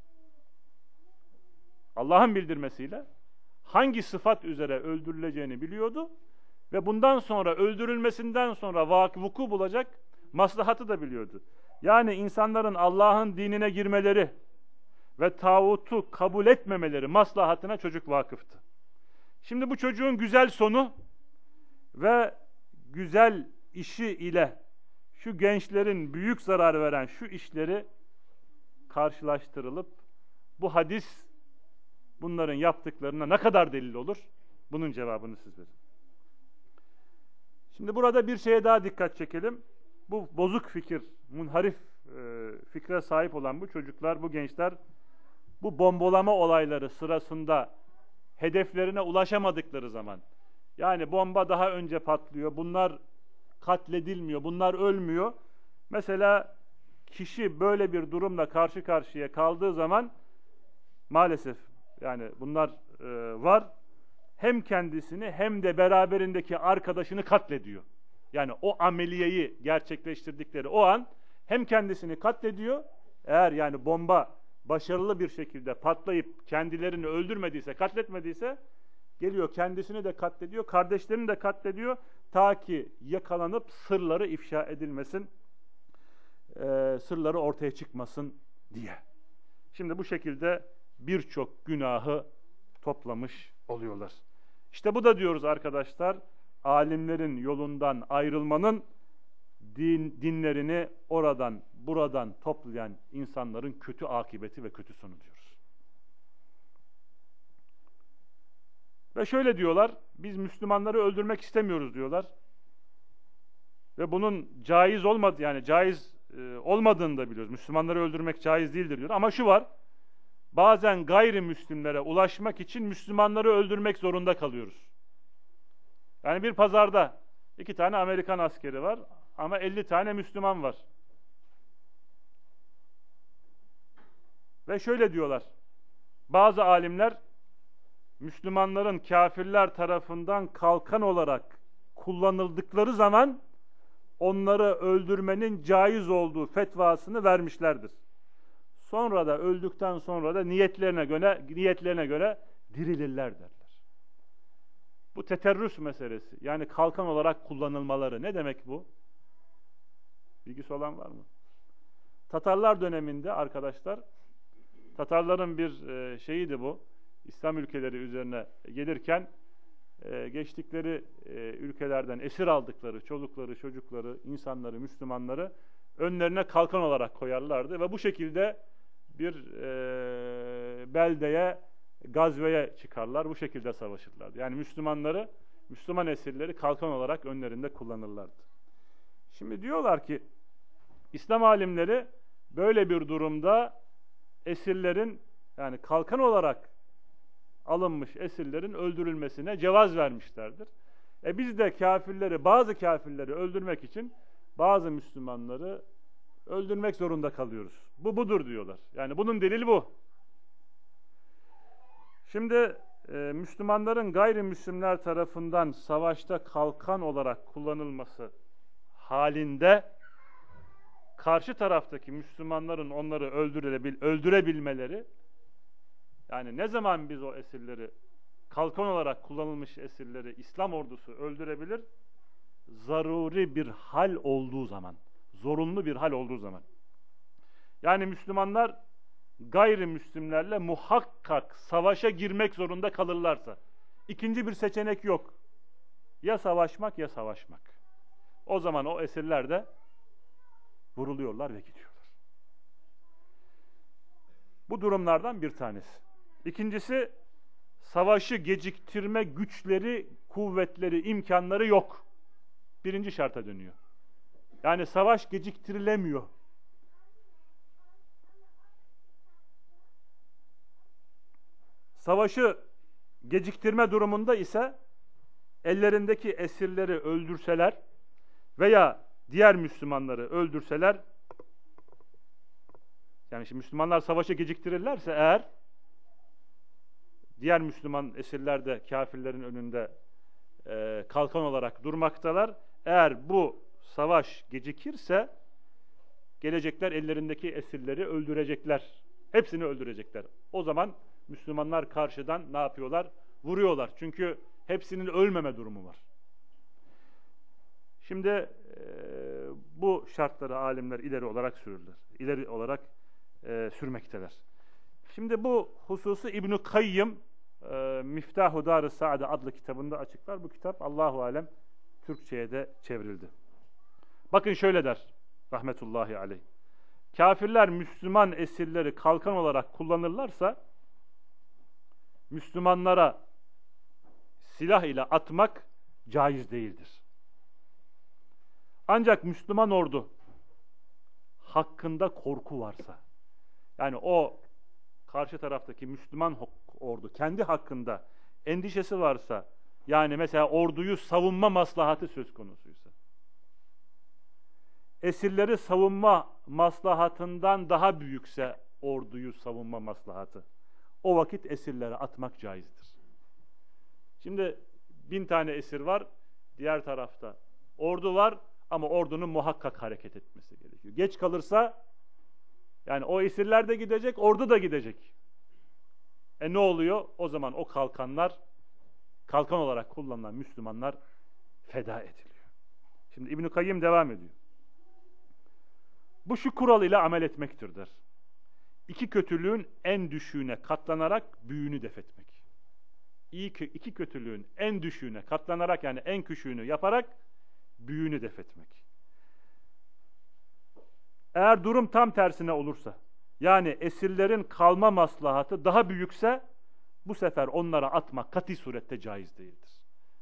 Allah'ın bildirmesiyle hangi sıfat üzere öldürüleceğini biliyordu ve bundan sonra öldürülmesinden sonra vuku bulacak maslahatı da biliyordu. Yani insanların Allah'ın dinine girmeleri ve tağutu kabul etmemeleri maslahatına çocuk vakıftı. Şimdi bu çocuğun güzel sonu ve güzel işi ile şu gençlerin büyük zarar veren şu işleri karşılaştırılıp bu hadis bunların yaptıklarına ne kadar delil olur? Bunun cevabını siz verin. Şimdi burada bir şeye daha dikkat çekelim. Bu bozuk fikir, munharif fikre sahip olan bu çocuklar, bu gençler bu bombalama olayları sırasında hedeflerine ulaşamadıkları zaman, yani bomba daha önce patlıyor, bunlar katledilmiyor, bunlar ölmüyor. Mesela kişi böyle bir durumla karşı karşıya kaldığı zaman maalesef yani bunlar var, hem kendisini hem de beraberindeki arkadaşını katlediyor. Yani o ameliyeyi gerçekleştirdikleri o an hem kendisini katlediyor, eğer yani bomba başarılı bir şekilde patlayıp kendilerini öldürmediyse, katletmediyse, geliyor kendisini de katlediyor, kardeşlerini de katlediyor, ta ki yakalanıp sırları ifşa edilmesin, sırları ortaya çıkmasın diye. Şimdi bu şekilde birçok günahı toplamış oluyorlar. İşte bu da diyoruz arkadaşlar, alimlerin yolundan ayrılmanın dinlerini oradan buradan toplayan insanların kötü akıbeti ve kötü sonu diyoruz. Ve şöyle diyorlar, biz Müslümanları öldürmek istemiyoruz diyorlar. Ve bunun caiz olmadı, yani caiz olmadığını da biliyoruz. Müslümanları öldürmek caiz değildir diyor. Ama şu var, bazen gayrimüslimlere ulaşmak için Müslümanları öldürmek zorunda kalıyoruz. Yani bir pazarda 2 tane Amerikan askeri var ama 50 tane Müslüman var. Ve şöyle diyorlar, bazı alimler Müslümanların kafirler tarafından kalkan olarak kullanıldıkları zaman onları öldürmenin caiz olduğu fetvasını vermişlerdir. Sonra da öldükten sonra da niyetlerine göre dirilirler derler. Bu teterrüs meselesi, yani kalkan olarak kullanılmaları ne demek bu? Bilgisi olan var mı? Tatarlar döneminde arkadaşlar, Tatarların bir şeyiydi bu. İslam ülkeleri üzerine gelirken geçtikleri ülkelerden esir aldıkları çolukları, çocukları, insanları, Müslümanları önlerine kalkan olarak koyarlardı ve bu şekilde bir beldeye, gazveye çıkarlar. Bu şekilde savaşırlardı. Yani Müslüman esirleri kalkan olarak önlerinde kullanırlardı. Şimdi diyorlar ki İslam alimleri böyle bir durumda esirlerin, yani kalkan olarak alınmış esirlerin öldürülmesine cevaz vermişlerdir. Biz de bazı kafirleri öldürmek için bazı Müslümanları öldürmek zorunda kalıyoruz. Bu budur diyorlar. Yani bunun delili bu. Şimdi Müslümanların gayrimüslimler tarafından savaşta kalkan olarak kullanılması halinde karşı taraftaki Müslümanların onları öldürebilmeleri, yani ne zaman biz o esirleri, kalkan olarak kullanılmış esirleri İslam ordusu öldürebilir? Zaruri bir hal olduğu zaman, zorunlu bir hal olduğu zaman. Yani Müslümanlar gayrimüslimlerle muhakkak savaşa girmek zorunda kalırlarsa, ikinci bir seçenek yok. Ya savaşmak ya savaşmak. O zaman o esirler de vuruluyorlar ve gidiyorlar. Bu durumlardan bir tanesi. İkincisi, savaşı geciktirme güçleri, kuvvetleri, imkanları yok. Birinci şarta dönüyor. Yani savaş geciktirilemiyor. Savaşı geciktirme durumunda ise ellerindeki esirleri öldürseler veya diğer Müslümanları öldürseler, yani şimdi Müslümanlar savaşı geciktirirlerse eğer, diğer Müslüman esirler de kafirlerin önünde kalkan olarak durmaktalar. Eğer bu savaş gecikirse gelecekler, ellerindeki esirleri öldürecekler. Hepsini öldürecekler. O zaman Müslümanlar karşıdan ne yapıyorlar? Vuruyorlar. Çünkü hepsinin ölmeme durumu var. Şimdi bu şartları alimler ileri olarak sürmekteler. Şimdi bu hususu İbn-i Kayyım Miftahu Dar-ı Saade adlı kitabında açıklar. Bu kitap Allahu alem Türkçe'ye de çevrildi. Bakın şöyle der rahmetullahi aleyh. Kafirler Müslüman esirleri kalkan olarak kullanırlarsa Müslümanlara silah ile atmak caiz değildir. Ancak Müslüman ordu hakkında korku varsa, yani o karşı taraftaki Müslüman ordu kendi hakkında endişesi varsa, yani mesela orduyu savunma maslahatı söz konusuysa, esirleri savunma maslahatından daha büyükse orduyu savunma maslahatı, o vakit esirleri atmak caizdir. Şimdi 1000 tane esir var, diğer tarafta Ordu var ama ordunun muhakkak hareket etmesi gerekiyor. Geç kalırsa yani o esirler de gidecek, ordu da gidecek. Ne oluyor? O zaman o kalkanlar, kalkan olarak kullanılan Müslümanlar feda ediliyor. Şimdi İbn-i Kayyim devam ediyor. Bu şu kural ile amel etmektir der. İki kötülüğün en düşüğüne katlanarak büyüğünü defetmek. İki kötülüğün en düşüğüne katlanarak, yani en küçüğünü yaparak büyüğünü defetmek. Eğer durum tam tersine olursa, yani esirlerin kalma maslahatı daha büyükse, bu sefer onlara atmak kati surette caiz değildir.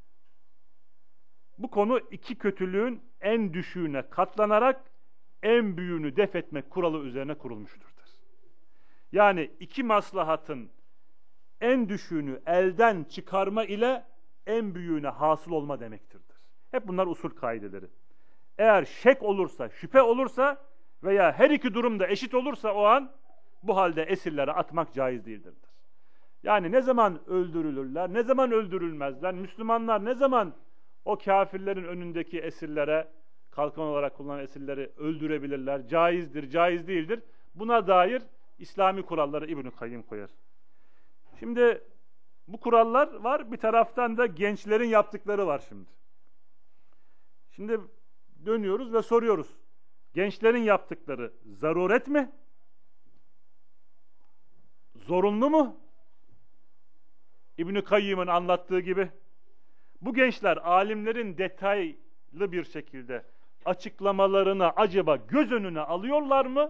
Bu konu iki kötülüğün en düşüğüne katlanarak en büyüğünü defetmek kuralı üzerine kurulmuştur. Yani iki maslahatın en düşüğünü elden çıkarma ile en büyüğüne hasıl olma demektir. Hep bunlar usul kaideleri. Eğer şek olursa, şüphe olursa veya her iki durumda eşit olursa o an, bu halde esirlere atmak caiz değildir. Yani ne zaman öldürülürler, ne zaman öldürülmezler, Müslümanlar ne zaman o kafirlerin önündeki esirlere, kalkan olarak kullanılan esirleri öldürebilirler, caizdir, caiz değildir. Buna dair İslami kuralları İbn-i Kayyim koyar. Şimdi bu kurallar var, bir taraftan da gençlerin yaptıkları var şimdi. Şimdi dönüyoruz ve soruyoruz. Gençlerin yaptıkları zaruret mi? Zorunlu mu? İbn-i Kayyim'in anlattığı gibi. Bu gençler alimlerin detaylı bir şekilde açıklamalarını acaba göz önüne alıyorlar mı?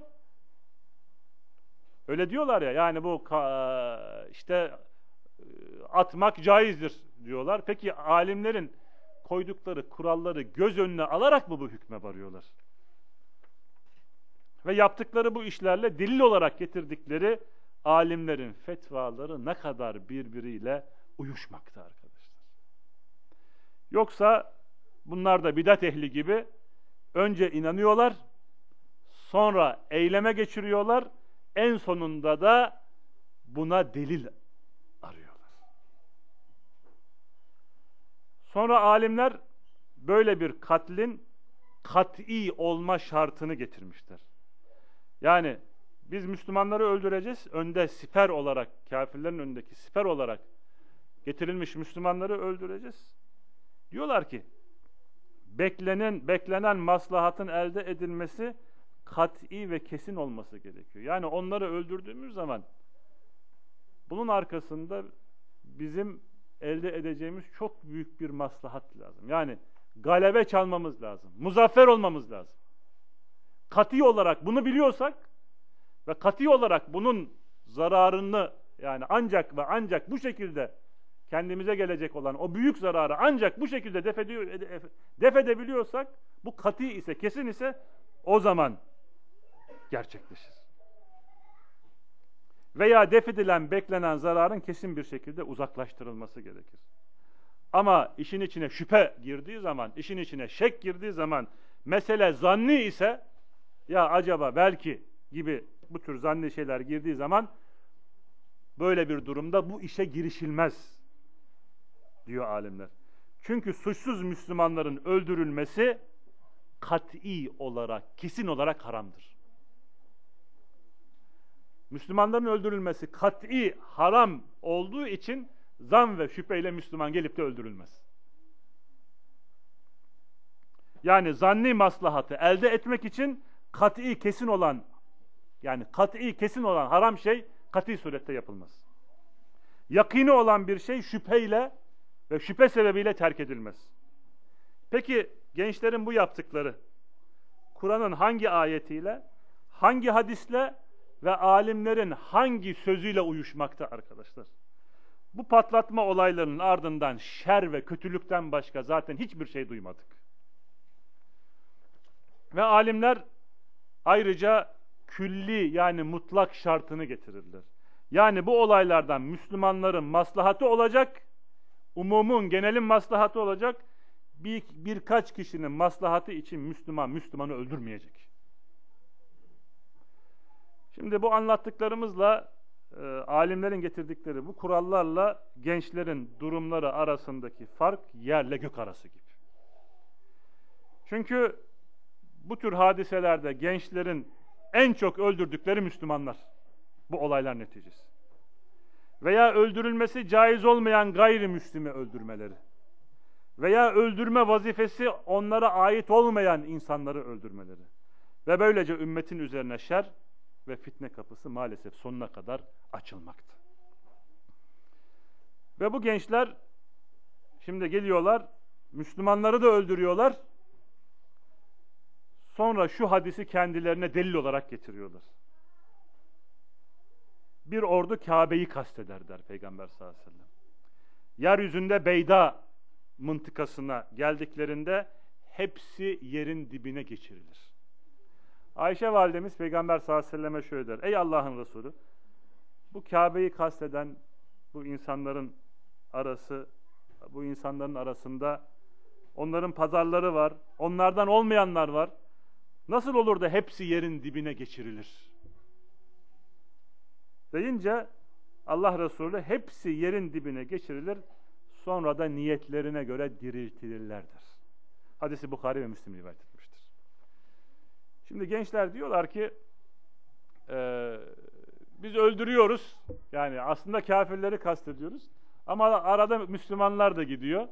Öyle diyorlar ya, yani bu işte atmak caizdir diyorlar. Peki alimlerin koydukları kuralları göz önüne alarak mı bu hükme varıyorlar? Ve yaptıkları bu işlerle delil olarak getirdikleri alimlerin fetvaları ne kadar birbiriyle uyuşmakta arkadaşlar. Yoksa bunlar da bidat ehli gibi önce inanıyorlar, sonra eyleme geçiriyorlar, en sonunda da buna delil arıyorlar. Sonra alimler böyle bir katlin kat'i olma şartını getirmişler. Yani biz Müslümanları öldüreceğiz, önde siper olarak, kafirlerin önündeki siper olarak getirilmiş Müslümanları öldüreceğiz. Diyorlar ki, beklenen maslahatın elde edilmesi kat'i ve kesin olması gerekiyor. Yani onları öldürdüğümüz zaman bunun arkasında bizim elde edeceğimiz çok büyük bir maslahat lazım. Yani galebe çalmamız lazım. Muzaffer olmamız lazım. Kat'i olarak bunu biliyorsak ve kat'i olarak bunun zararını, yani ancak ve ancak bu şekilde kendimize gelecek olan o büyük zararı ancak bu şekilde def edebiliyorsak, bu kat'i ise, kesin ise, o zaman gerçekleşir. Veya def edilen, beklenen zararın kesin bir şekilde uzaklaştırılması gerekir. Ama işin içine şüphe girdiği zaman, işin içine şek girdiği zaman, mesele zanni ise, ya acaba, belki gibi bu tür zanni şeyler girdiği zaman, böyle bir durumda bu işe girişilmez diyor alimler. Çünkü suçsuz Müslümanların öldürülmesi kat'i olarak, kesin olarak haramdır. Müslümanların öldürülmesi kat'i haram olduğu için zan ve şüpheyle Müslüman gelip de öldürülmez. Yani zanni maslahatı elde etmek için kat'i kesin olan, yani kat'i kesin olan haram şey kat'i surette yapılmaz. Yakini olan bir şey şüpheyle ve şüphe sebebiyle terk edilmez. Peki gençlerin bu yaptıkları Kur'an'ın hangi ayetiyle, hangi hadisle ve alimlerin hangi sözüyle uyuşmakta arkadaşlar? Bu patlatma olaylarının ardından şer ve kötülükten başka zaten hiçbir şey duymadık. Ve alimler ayrıca külli, yani mutlak şartını getirirler. Yani bu olaylardan Müslümanların maslahatı olacak, umumun, genelin maslahatı olacak, birkaç kişinin maslahatı için Müslümanı öldürmeyecek. Şimdi bu anlattıklarımızla alimlerin getirdikleri bu kurallarla gençlerin durumları arasındaki fark yerle gök arası gibi. Çünkü bu tür hadiselerde gençlerin en çok öldürdükleri Müslümanlar. Bu olaylar neticesi. Veya öldürülmesi caiz olmayan gayrimüslimi öldürmeleri. Veya öldürme vazifesi onlara ait olmayan insanları öldürmeleri. Ve böylece ümmetin üzerine şer ve fitne kapısı maalesef sonuna kadar açılmakta. Ve bu gençler şimdi geliyorlar, Müslümanları da öldürüyorlar. Sonra şu hadisi kendilerine delil olarak getiriyorlar. Bir ordu Kabe'yi kasteder der Peygamber sallallahu aleyhi ve sellem. Yeryüzünde Beyda mıntıkasına geldiklerinde hepsi yerin dibine geçirilir. Ayşe validemiz Peygamber sallallahu aleyhi ve selleme şöyle der: ey Allah'ın Resulü, bu Kabe'yi kasteden bu insanların arasında onların pazarları var, onlardan olmayanlar var. Nasıl olur da hepsi yerin dibine geçirilir? Deyince Allah Resulü hepsi yerin dibine geçirilir, sonra da niyetlerine göre diriltilirlerdir. Hadisi Bukhari ve Müslim rivayet etmiştir. Şimdi gençler diyorlar ki biz öldürüyoruz, yani aslında kafirleri kastediyoruz ama arada Müslümanlar da gidiyor.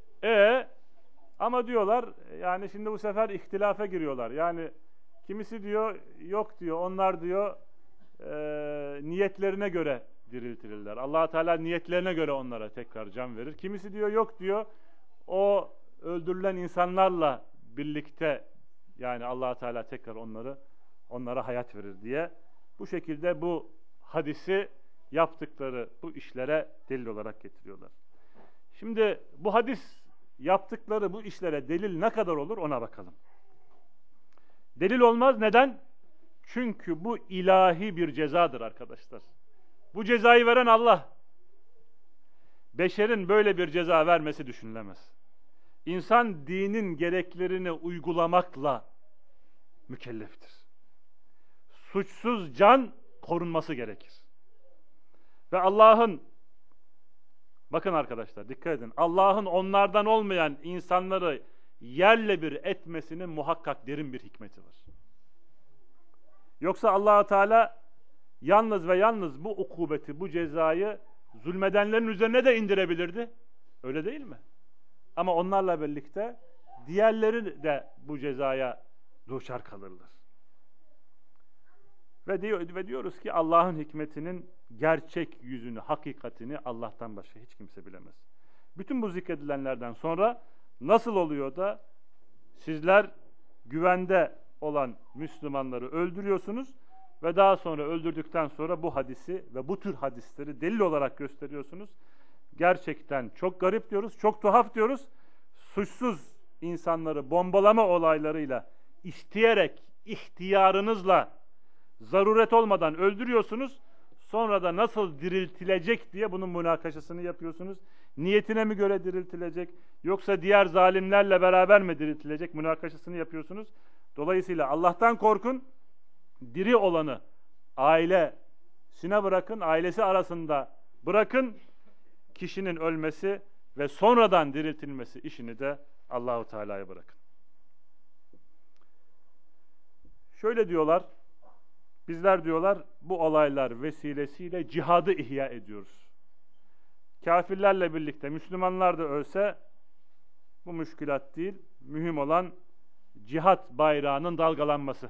Ama diyorlar, yani şimdi bu sefer ihtilafa giriyorlar. Yani kimisi diyor yok diyor, onlar diyor niyetlerine göre diriltilirler. Allah Teala niyetlerine göre onlara tekrar can verir. Kimisi diyor yok diyor, o öldürülen insanlarla birlikte yani Allah Teala tekrar onlara hayat verir diye bu şekilde bu hadisi yaptıkları bu işlere delil olarak getiriyorlar. Şimdi bu hadis yaptıkları bu işlere delil ne kadar olur ona bakalım. Delil olmaz. Neden? Çünkü bu ilahi bir cezadır arkadaşlar. Bu cezayı veren Allah. Beşerin böyle bir ceza vermesi düşünülemez. İnsan dinin gereklerini uygulamakla mükelleftir. Suçsuz can korunması gerekir. Ve Allah'ın, bakın arkadaşlar dikkat edin, Allah'ın onlardan olmayan insanları yerle bir etmesinin muhakkak derin bir hikmeti var. Yoksa Allah Teala yalnız ve yalnız bu ukubeti, bu cezayı zulmedenlerin üzerine de indirebilirdi. Öyle değil mi? Ama onlarla birlikte diğerleri de bu cezaya duçar kalırlar. Ve diyoruz ki Allah'ın hikmetinin gerçek yüzünü, hakikatini Allah'tan başka hiç kimse bilemez. Bütün bu zikredilenlerden sonra nasıl oluyor da sizler güvende olan Müslümanları öldürüyorsunuz ve daha sonra öldürdükten sonra bu hadisi ve bu tür hadisleri delil olarak gösteriyorsunuz? Gerçekten çok garip diyoruz, çok tuhaf diyoruz. Suçsuz insanları bombalama olaylarıyla isteyerek, ihtiyarınızla, zaruret olmadan öldürüyorsunuz. Sonra da nasıl diriltilecek diye bunun münakaşasını yapıyorsunuz. Niyetine mi göre diriltilecek, yoksa diğer zalimlerle beraber mi diriltilecek münakaşasını yapıyorsunuz. Dolayısıyla Allah'tan korkun, diri olanı ailesine bırakın, ailesi arasında bırakın, kişinin ölmesi ve sonradan diriltilmesi işini de Allahu Teala'ya bırakın. Şöyle diyorlar, bizler diyorlar bu olaylar vesilesiyle cihadı ihya ediyoruz. Kafirlerle birlikte Müslümanlar da ölse bu müşkülat değil, mühim olan cihat bayrağının dalgalanması.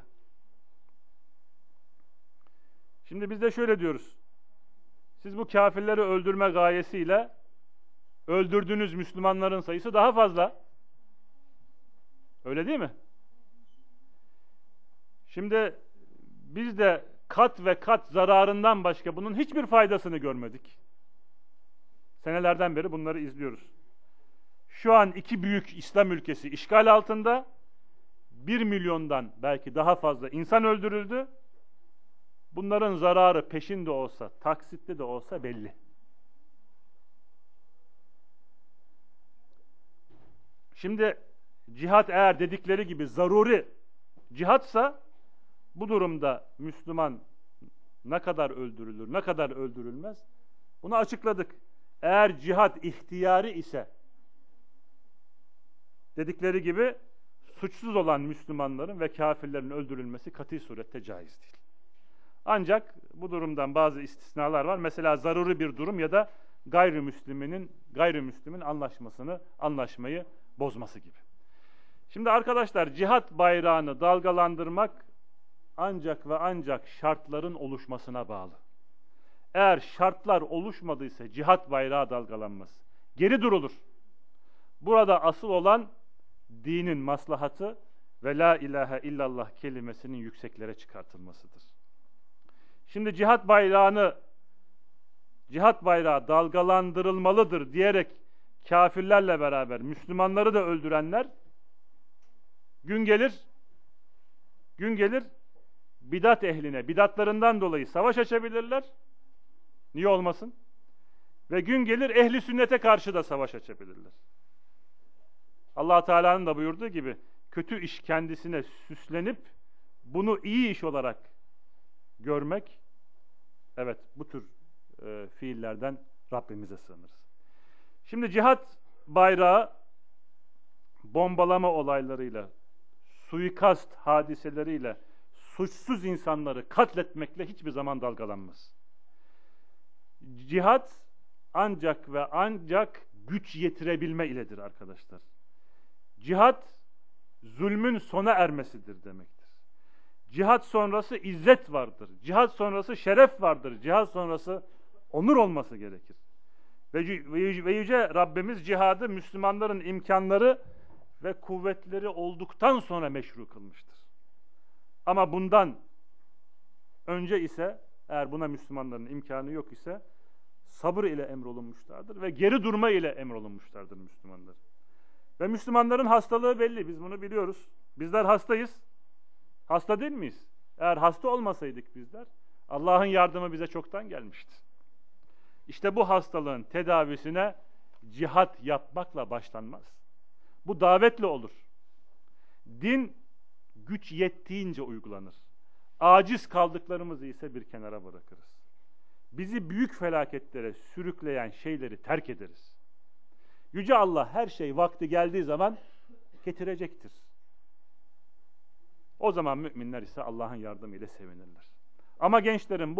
Şimdi biz de şöyle diyoruz, siz bu kafirleri öldürme gayesiyle öldürdüğünüz Müslümanların sayısı daha fazla. Öyle değil mi? Şimdi biz de kat ve kat zararından başka bunun hiçbir faydasını görmedik. Senelerden beri bunları izliyoruz. Şu an iki büyük İslam ülkesi işgal altında, 1 milyondan belki daha fazla insan öldürüldü. Bunların zararı peşin de olsa, taksitli de olsa belli. Şimdi cihat eğer dedikleri gibi zaruri cihatsa, bu durumda Müslüman ne kadar öldürülür, ne kadar öldürülmez? Bunu açıkladık. Eğer cihat ihtiyari ise, dedikleri gibi suçsuz olan Müslümanların ve kafirlerin öldürülmesi kati surette caiz değil. Ancak bu durumdan bazı istisnalar var. Mesela zaruri bir durum ya da gayrimüslimin anlaşmayı bozması gibi. Şimdi arkadaşlar, cihat bayrağını dalgalandırmak ancak ve ancak şartların oluşmasına bağlı. Eğer şartlar oluşmadıysa cihat bayrağı dalgalanmaz. Geri durulur. Burada asıl olan dinin maslahatı ve la ilahe illallah kelimesinin yükseklere çıkartılmasıdır. Şimdi cihat bayrağı dalgalandırılmalıdır diyerek kafirlerle beraber Müslümanları da öldürenler gün gelir bidat ehline, bidatlarından dolayı savaş açabilirler. Niye olmasın? Ve gün gelir ehli sünnete karşı da savaş açabilirler. Allah Teala'nın da buyurduğu gibi kötü iş kendisine süslenip bunu iyi iş olarak görmek, evet, bu tür fiillerden Rabbimize sığınırız. Şimdi cihat bayrağı bombalama olaylarıyla, suikast hadiseleriyle suçsuz insanları katletmekle hiçbir zaman dalgalanmaz. Cihat ancak ve ancak güç yetirebilme iledir arkadaşlar. Cihat zulmün sona ermesidir demektir. Cihat sonrası izzet vardır. Cihat sonrası şeref vardır. Cihat sonrası onur olması gerekir. Ve Yüce Rabbimiz cihadı Müslümanların imkanları ve kuvvetleri olduktan sonra meşru kılmıştır. Ama bundan önce ise, eğer buna Müslümanların imkanı yok ise, sabır ile emrolunmuşlardır ve geri durma ile emrolunmuşlardır Müslümanlar. Ve Müslümanların hastalığı belli, biz bunu biliyoruz. Bizler hastayız. Hasta değil miyiz? Eğer hasta olmasaydık bizler, Allah'ın yardımı bize çoktan gelmişti. İşte bu hastalığın tedavisine cihat yapmakla başlanmaz. Bu davetle olur. Din güç yettiğince uygulanır. Aciz kaldıklarımızı ise bir kenara bırakırız. Bizi büyük felaketlere sürükleyen şeyleri terk ederiz. Yüce Allah her şey vakti geldiği zaman getirecektir. O zaman müminler ise Allah'ın yardımıyla sevinirler. Ama gençlerin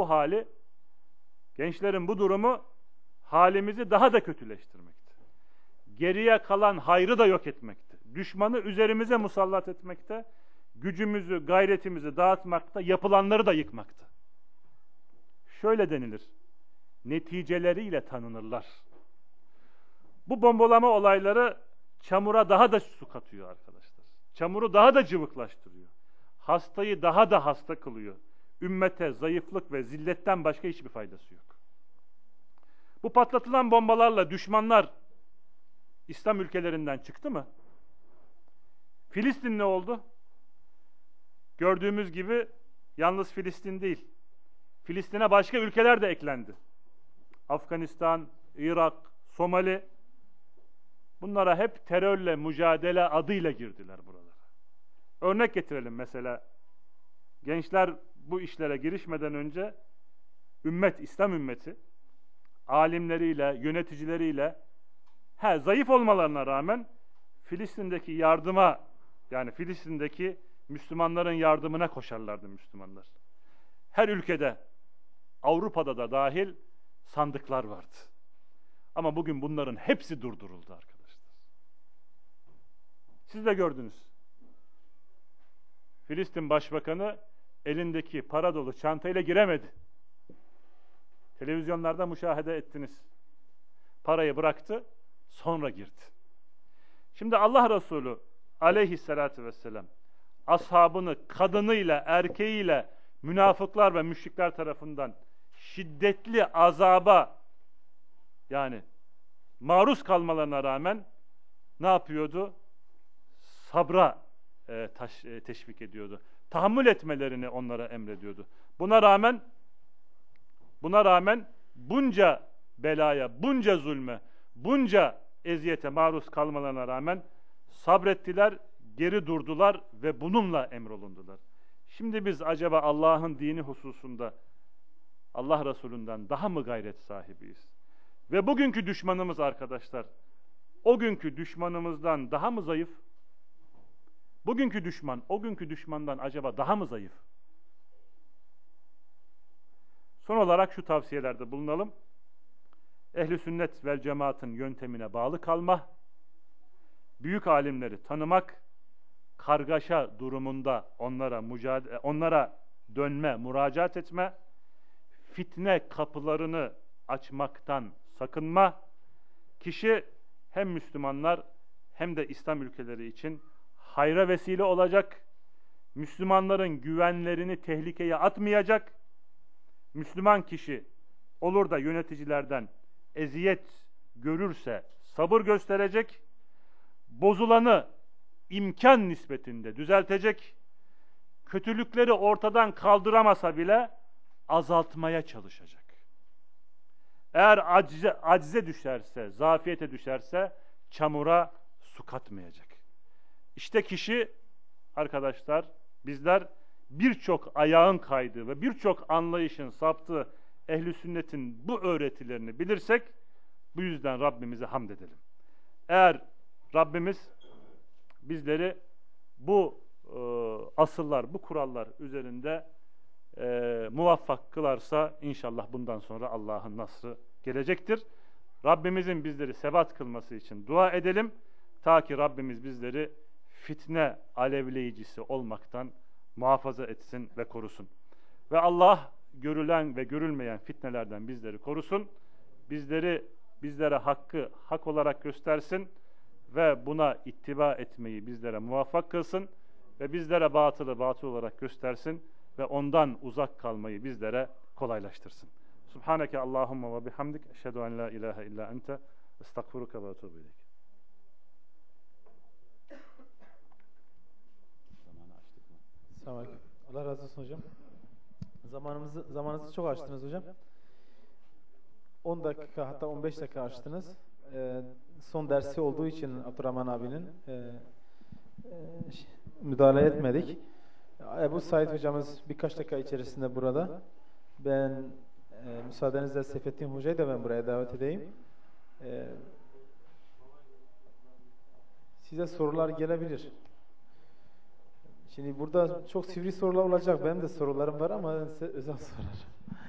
bu durumu halimizi daha da kötüleştirmekte. Geriye kalan hayrı da yok etmekte. Düşmanı üzerimize musallat etmekte. Gücümüzü, gayretimizi dağıtmakta, yapılanları da yıkmakta. Şöyle denilir: neticeleriyle tanınırlar. Bu bombalama olayları çamura daha da su katıyor arkadaşlar. Çamuru daha da cıvıklaştırıyor. Hastayı daha da hasta kılıyor. Ümmete zayıflık ve zilletten başka hiçbir faydası yok. Bu patlatılan bombalarla düşmanlar İslam ülkelerinden çıktı mı? Filistin ne oldu? Gördüğümüz gibi yalnız Filistin değil. Filistin'e başka ülkeler de eklendi. Afganistan, Irak, Somali. Bunlara hep terörle mücadele adıyla girdiler buralara. Örnek getirelim mesela. Gençler bu işlere girişmeden önce İslam ümmeti alimleriyle, yöneticileriyle zayıf olmalarına rağmen Filistin'deki yardıma, yani Filistin'deki Müslümanların yardımına koşarlardı Müslümanlar. Her ülkede, Avrupa'da da dahil sandıklar vardı. Ama bugün bunların hepsi durduruldu arkadaşlar. Siz de gördünüz. Filistin Başbakanı elindeki para dolu çantayla giremedi. Televizyonlarda müşahede ettiniz. Parayı bıraktı, sonra girdi. Şimdi Allah Resulü aleyhissalatü vesselam ashabını kadınıyla, erkeğiyle münafıklar ve müşrikler tarafından şiddetli azaba, yani maruz kalmalarına rağmen ne yapıyordu? Sabra teşvik ediyordu. Tahammül etmelerini onlara emrediyordu. Buna rağmen bunca belaya, bunca zulme, bunca eziyete maruz kalmalarına rağmen sabrettiler, geri durdular ve bununla emrolundular. Şimdi biz acaba Allah'ın dini hususunda Allah Resulü'nden daha mı gayret sahibiyiz? Ve bugünkü düşmanımız arkadaşlar, o günkü düşmanımızdan daha mı zayıf? Bugünkü düşman, o günkü düşmandan acaba daha mı zayıf? Son olarak şu tavsiyelerde bulunalım. Ehl-i sünnet vel cemaatın yöntemine bağlı kalma, büyük alimleri tanımak, kargaşa durumunda onlara dönme, müracaat etme, fitne kapılarını açmaktan sakınma. Kişi hem Müslümanlar hem de İslam ülkeleri için hayra vesile olacak, Müslümanların güvenlerini tehlikeye atmayacak, Müslüman kişi olur da yöneticilerden eziyet görürse sabır gösterecek, bozulanı imkan nispetinde düzeltecek, kötülükleri ortadan kaldıramasa bile azaltmaya çalışacak. Eğer acize düşerse, zafiyete düşerse çamura su katmayacak. İşte kişi, arkadaşlar, bizler birçok ayağın kaydığı ve birçok anlayışın saptığı ehl-i sünnetin bu öğretilerini bilirsek, bu yüzden Rabbimize hamd edelim. Eğer Rabbimiz bizleri bu asıllar, bu kurallar üzerinde muvaffak kılarsa inşallah bundan sonra Allah'ın nasrı gelecektir. Rabbimizin bizleri sebat kılması için dua edelim. Ta ki Rabbimiz bizleri fitne alevleyicisi olmaktan muhafaza etsin ve korusun. Ve Allah görülen ve görülmeyen fitnelerden bizleri korusun. Bizlere hakkı hak olarak göstersin ve buna ittiba etmeyi bizlere muvaffak kılsın ve bizlere batılı batıl olarak göstersin ve ondan uzak kalmayı bizlere kolaylaştırsın. Subhaneke Allahumma ve bihamdik eşhedü en la ilahe illa ente estağfiruke ve etûbü ileyk. Selamünaleyküm. Allah razı olsun hocam. Zamanınızı çok açtınız hocam. 10 dakika hatta 15 dakika açtınız. Son dersi olduğu için Abdurrahman abinin müdahale etmedik. Ebu Said hocamız birkaç dakika içerisinde burada. Ben müsaadenizle Seyfettin Hoca'yı da ben buraya davet edeyim. Size sorular gelebilir. Şimdi burada çok sivri sorular olacak. Benim de sorularım var ama size özel sorular.